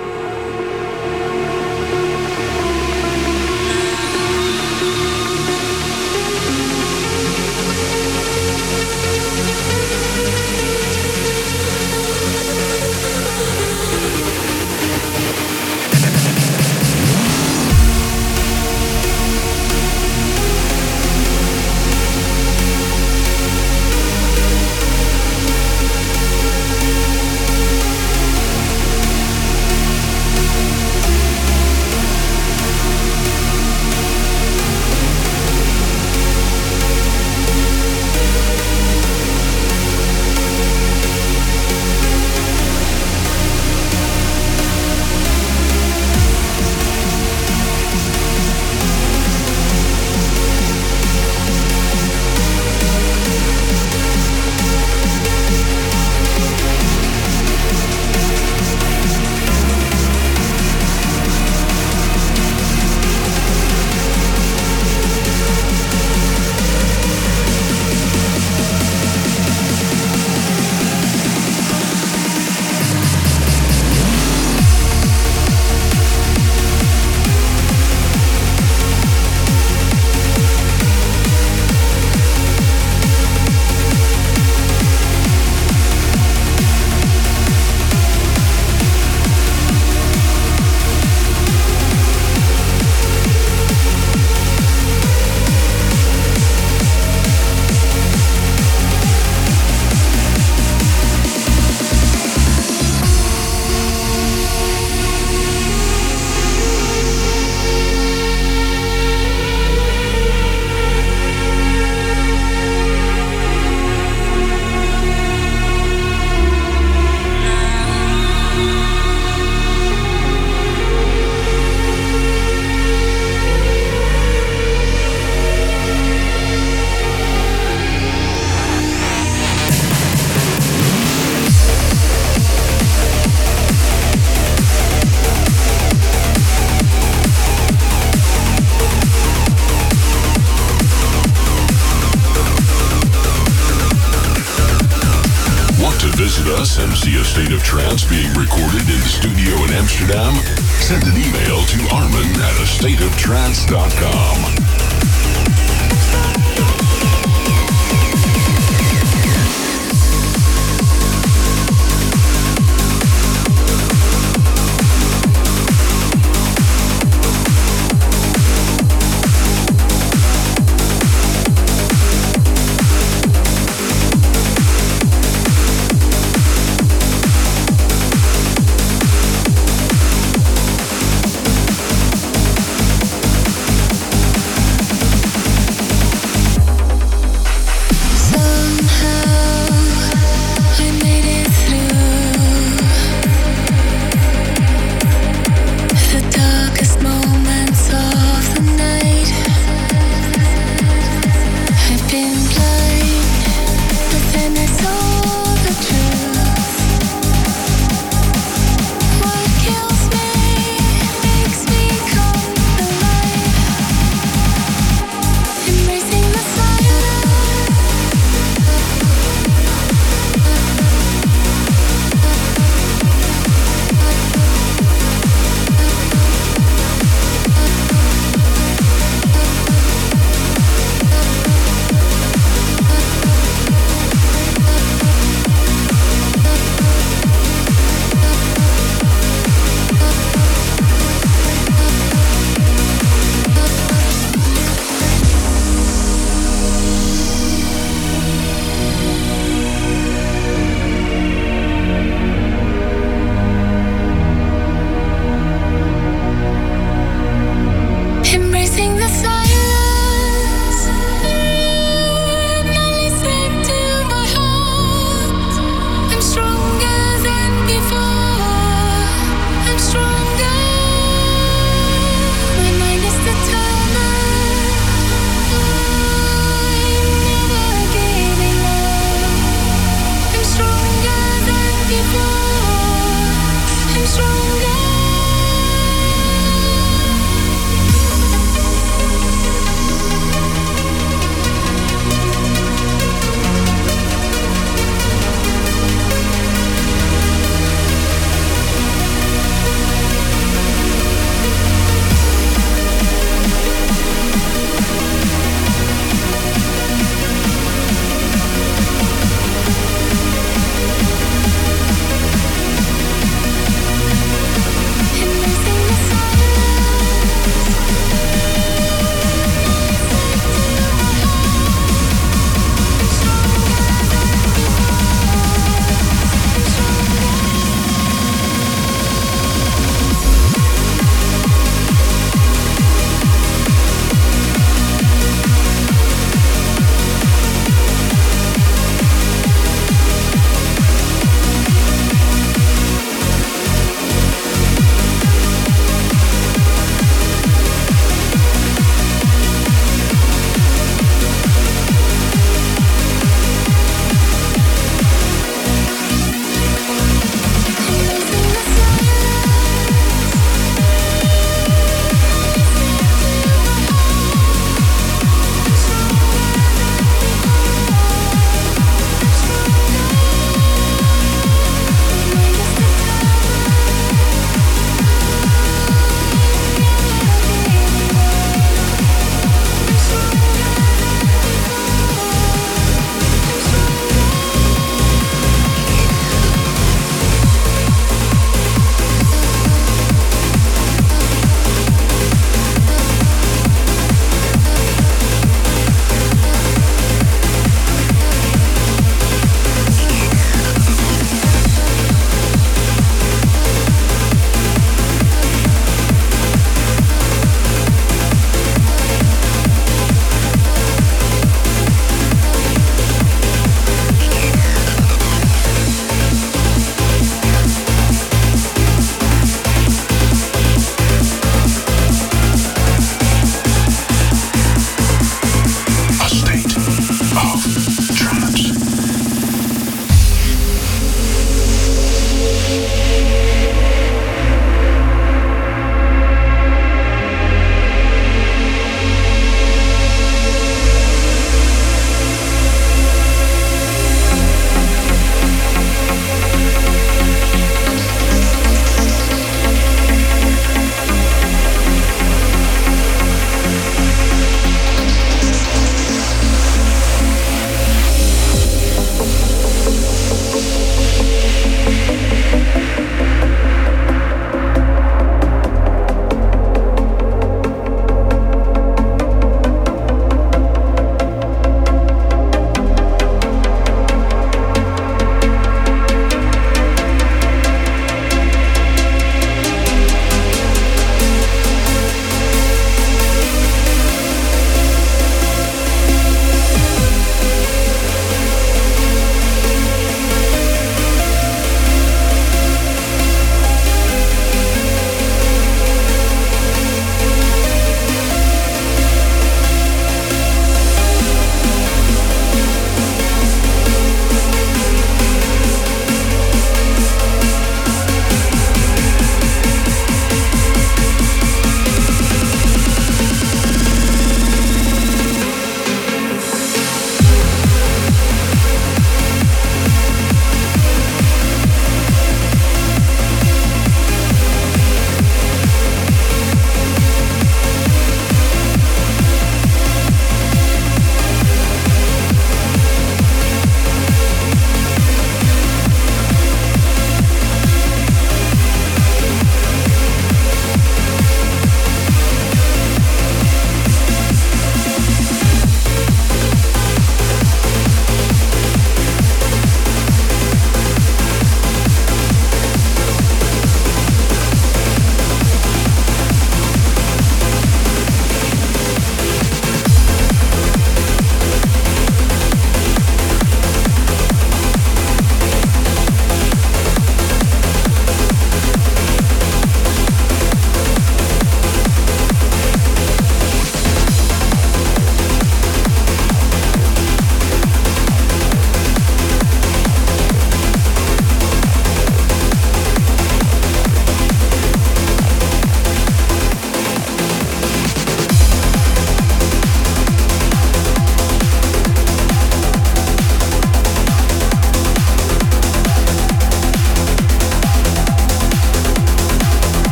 us and see A State of Trance being recorded in the studio in Amsterdam, send an email to armin@astateoftrance.com.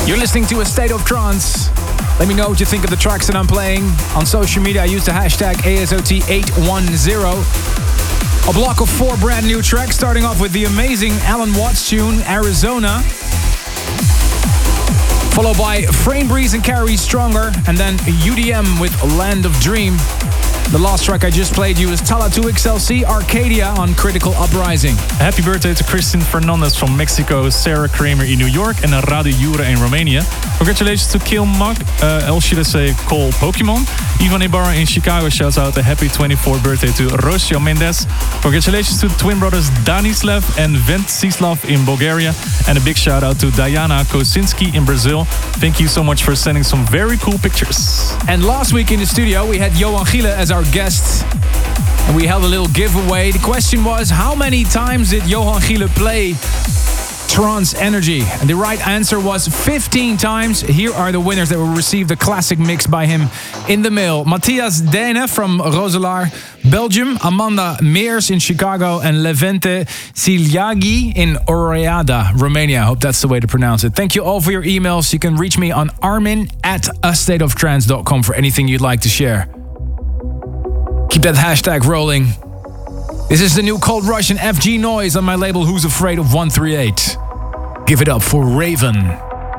You're listening to A State of Trance. Let me know what you think of the tracks that I'm playing. On social media, I use the hashtag ASOT810. A block of 4 brand new tracks, starting off with the amazing Alan Watts tune, Arizona. Followed by Frame Breeze and Carrie Stronger, and then UDM with Land of Dream. The last track I just played you is Tala 2XLC Arcadia on Critical Uprising. Happy birthday to Christine Fernandez from Mexico, Sarah Kramer in New York, and Radu Jure in Romania. Congratulations to Kill Mug, or should I say Cole Pokemon. Ivan Ibarra in Chicago shouts out a happy 24th birthday to Rocio Mendes. Congratulations to twin brothers Danislav and Vencislav in Bulgaria. And a big shout out to Diana Kosinski in Brazil. Thank you so much for sending some very cool pictures. And last week in the studio, we had Johan Giele as our guest. And we held a little giveaway. The question was, how many times did Johan Giele play Trance Energy? And the right answer was 15 times. Here are the winners that will receive the classic mix by him in the mail. Matthias Dene from Roselaar, Belgium. Amanda Meers in Chicago. And Levente Siljagi in Oreada, Romania. I hope that's the way to pronounce it. Thank you all for your emails. You can reach me on armin@astateoftrance.com for anything you'd like to share. Keep that hashtag rolling. This is the new Cold Rush and FG Noise on my label Who's Afraid of 138. Give it up for Raven.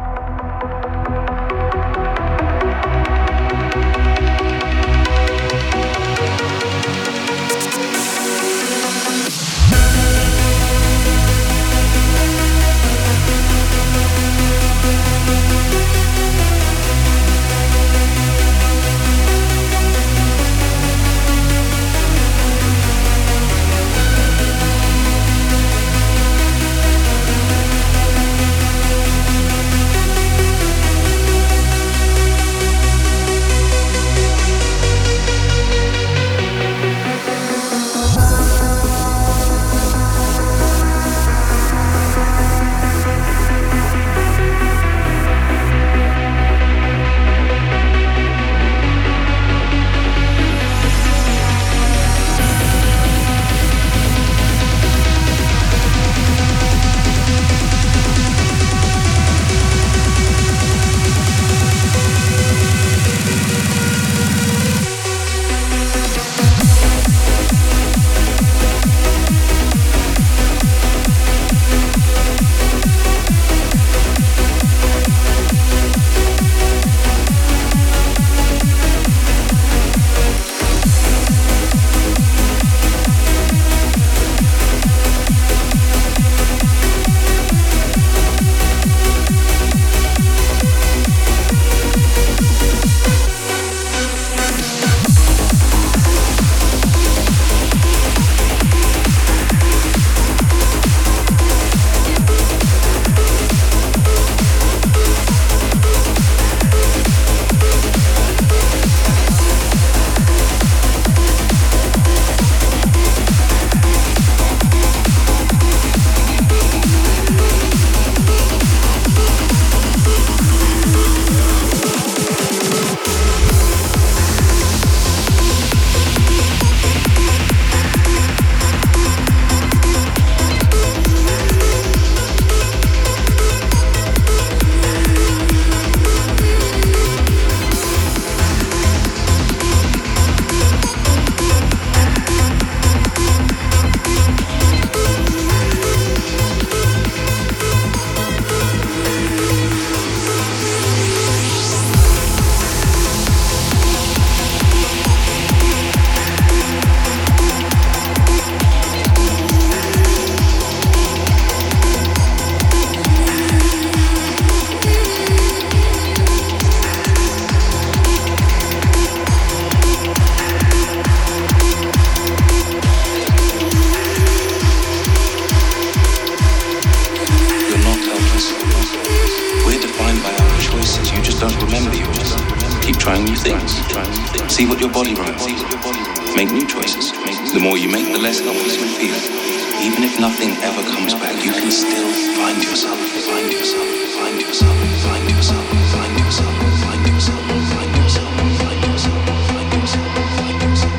See what your body wants. Make new choices. The more you make, the less helpless you feel. Even if nothing ever comes back, you can still find yourself, find yourself, find yourself, find yourself, find yourself, find yourself, find yourself, find yourself, find yourself, find yourself.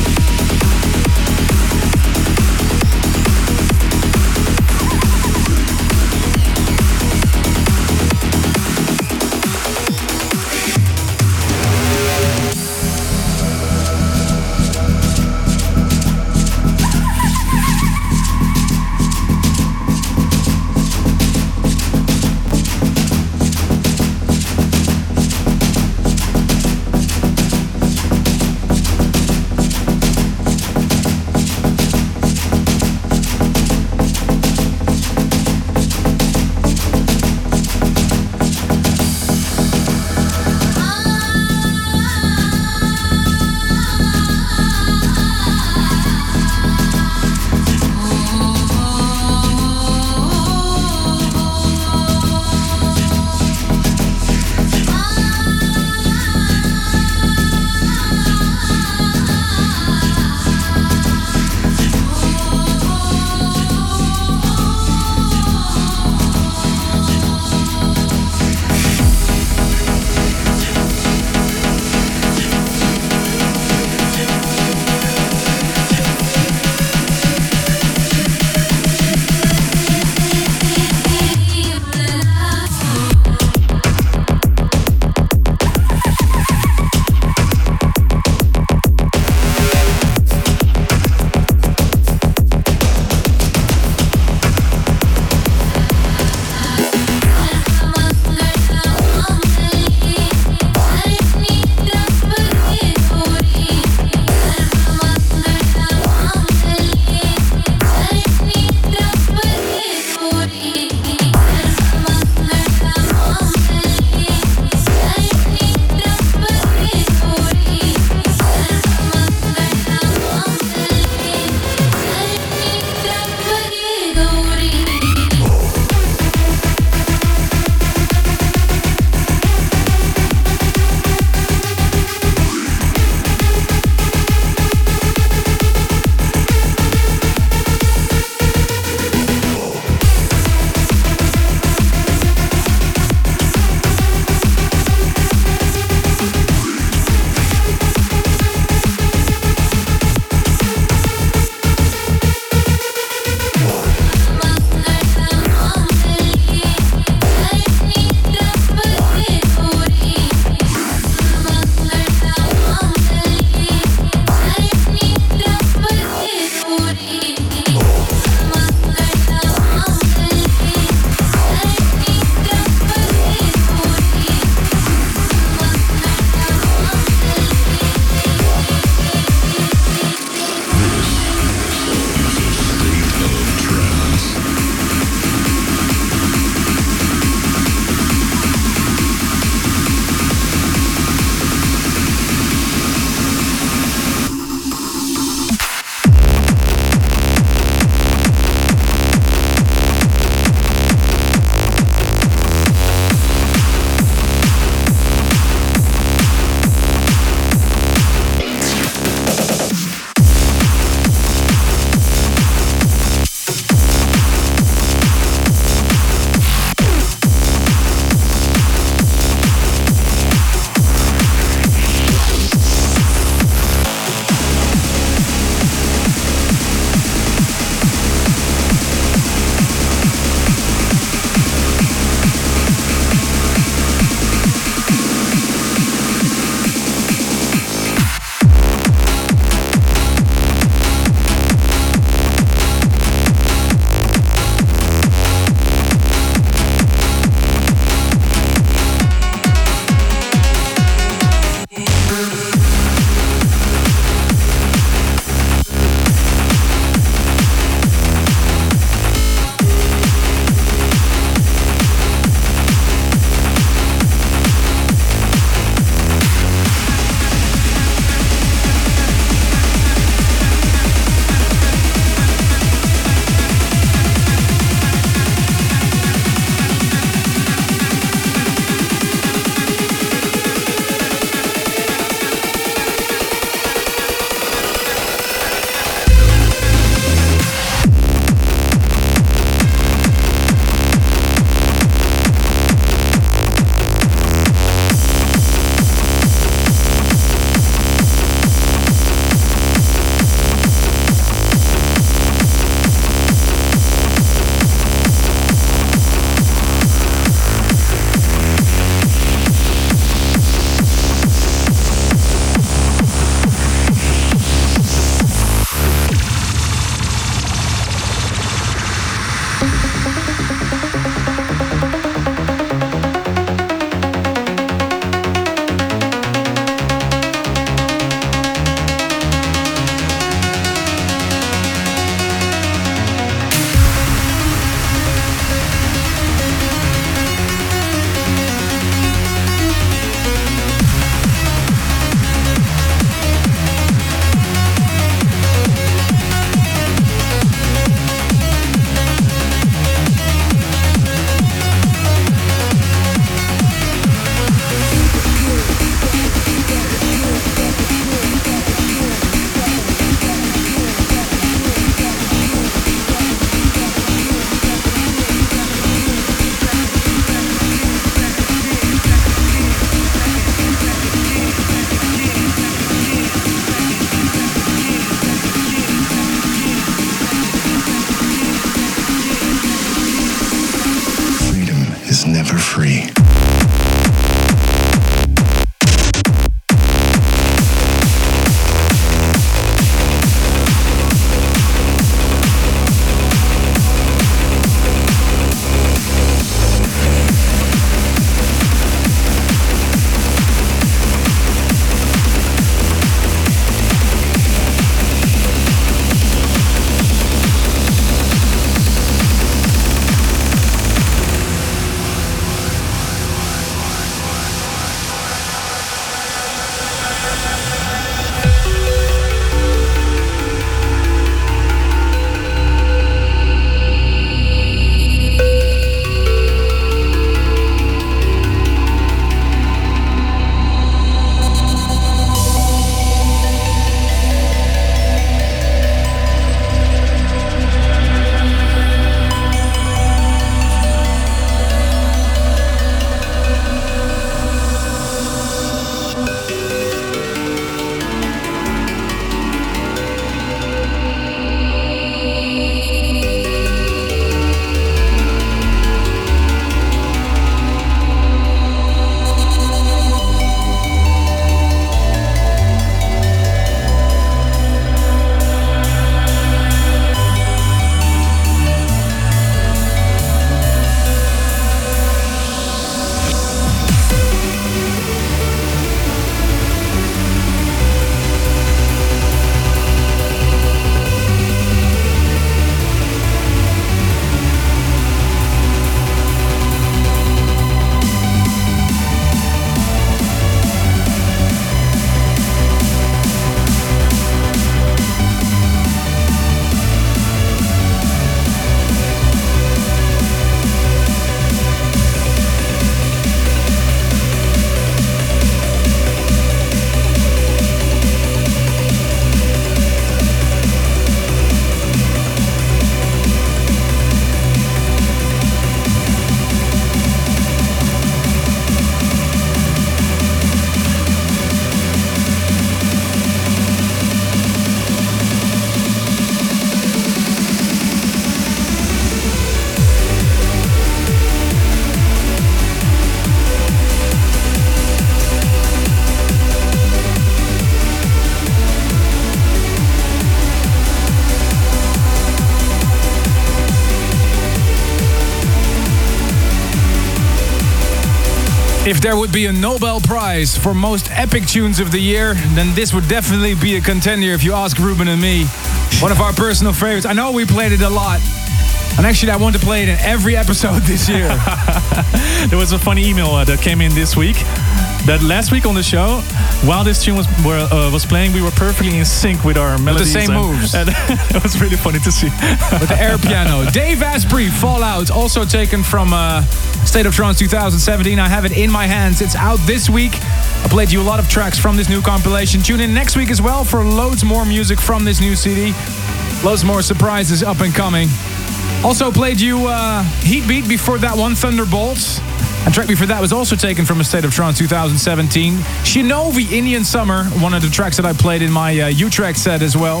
If there would be a Nobel Prize for most epic tunes of the year, then this would definitely be a contender if you ask Ruben and me. One of our personal favorites. I know we played it a lot. And actually, I want to play it in every episode this year. There was a funny email that came in this week. That last week on the show, while this tune was playing, we were perfectly in sync with our melodies. With the same moves. And it was really funny to see. With the air piano. Dave Asprey, Fallout, also taken from State of Trance 2017. I have it in my hands. It's out this week. I played you a lot of tracks from this new compilation. Tune in next week as well for loads more music from this new CD. Loads more surprises up and coming. Also played you Heatbeat, before that one Thunderbolts. And track before that was also taken from A State of Trance 2017. Shinobi, Indian Summer, one of the tracks that I played in my U-Track set as well.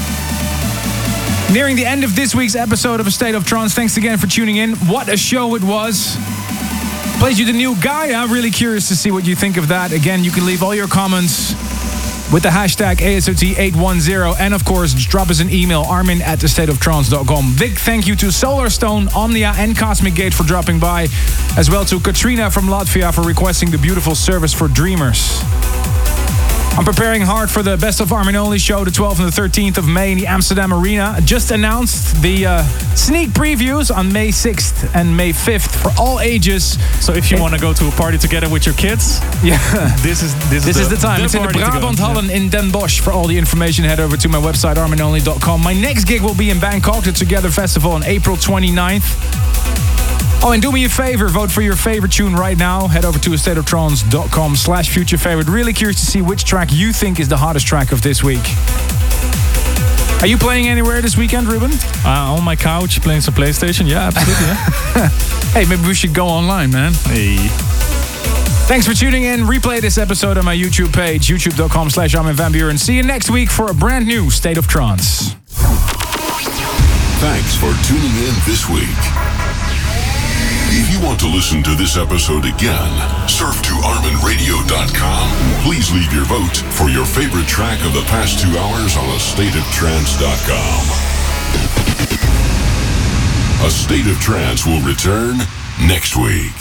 Nearing the end of this week's episode of A State of Trance. Thanks again for tuning in. What a show it was. Played you the new Gaia. Really curious to see what you think of that. Again, you can leave all your comments with the hashtag ASOT810. And of course, just drop us an email, armin@thestateoftrance.com. Big thank you to Solarstone, Omnia and Cosmic Gate for dropping by. As well to Katrina from Latvia for requesting the beautiful service for Dreamers. I'm preparing hard for the Best of Armin Only show, the 12th and the 13th of May in the Amsterdam Arena. Just announced the sneak previews on May 6th and May 5th for all ages. So if you want to go to a party together with your kids, yeah, this is the time. It's in the Brabant Hallen in Den Bosch. For all the information, head over to my website, arminonly.com. My next gig will be in Bangkok, the Together Festival on April 29th. Oh, and do me a favor, vote for your favorite tune right now. Head over to astateoftrance.com/futurefavorite. Really curious to see which track you think is the hottest track of this week. Are you playing anywhere this weekend, Ruben? On my couch, playing some PlayStation. Yeah, absolutely. Yeah. Hey, maybe we should go online, man. Hey. Thanks for tuning in. Replay this episode on my YouTube page, youtube.com/Armin van Buuren. See you next week for a brand new State of Trance. Thanks for tuning in this week. If you want to listen to this episode again, surf to ArminRadio.com. Please leave your vote for your favorite track of the past 2 hours on astateoftrance.com. A State of Trance will return next week.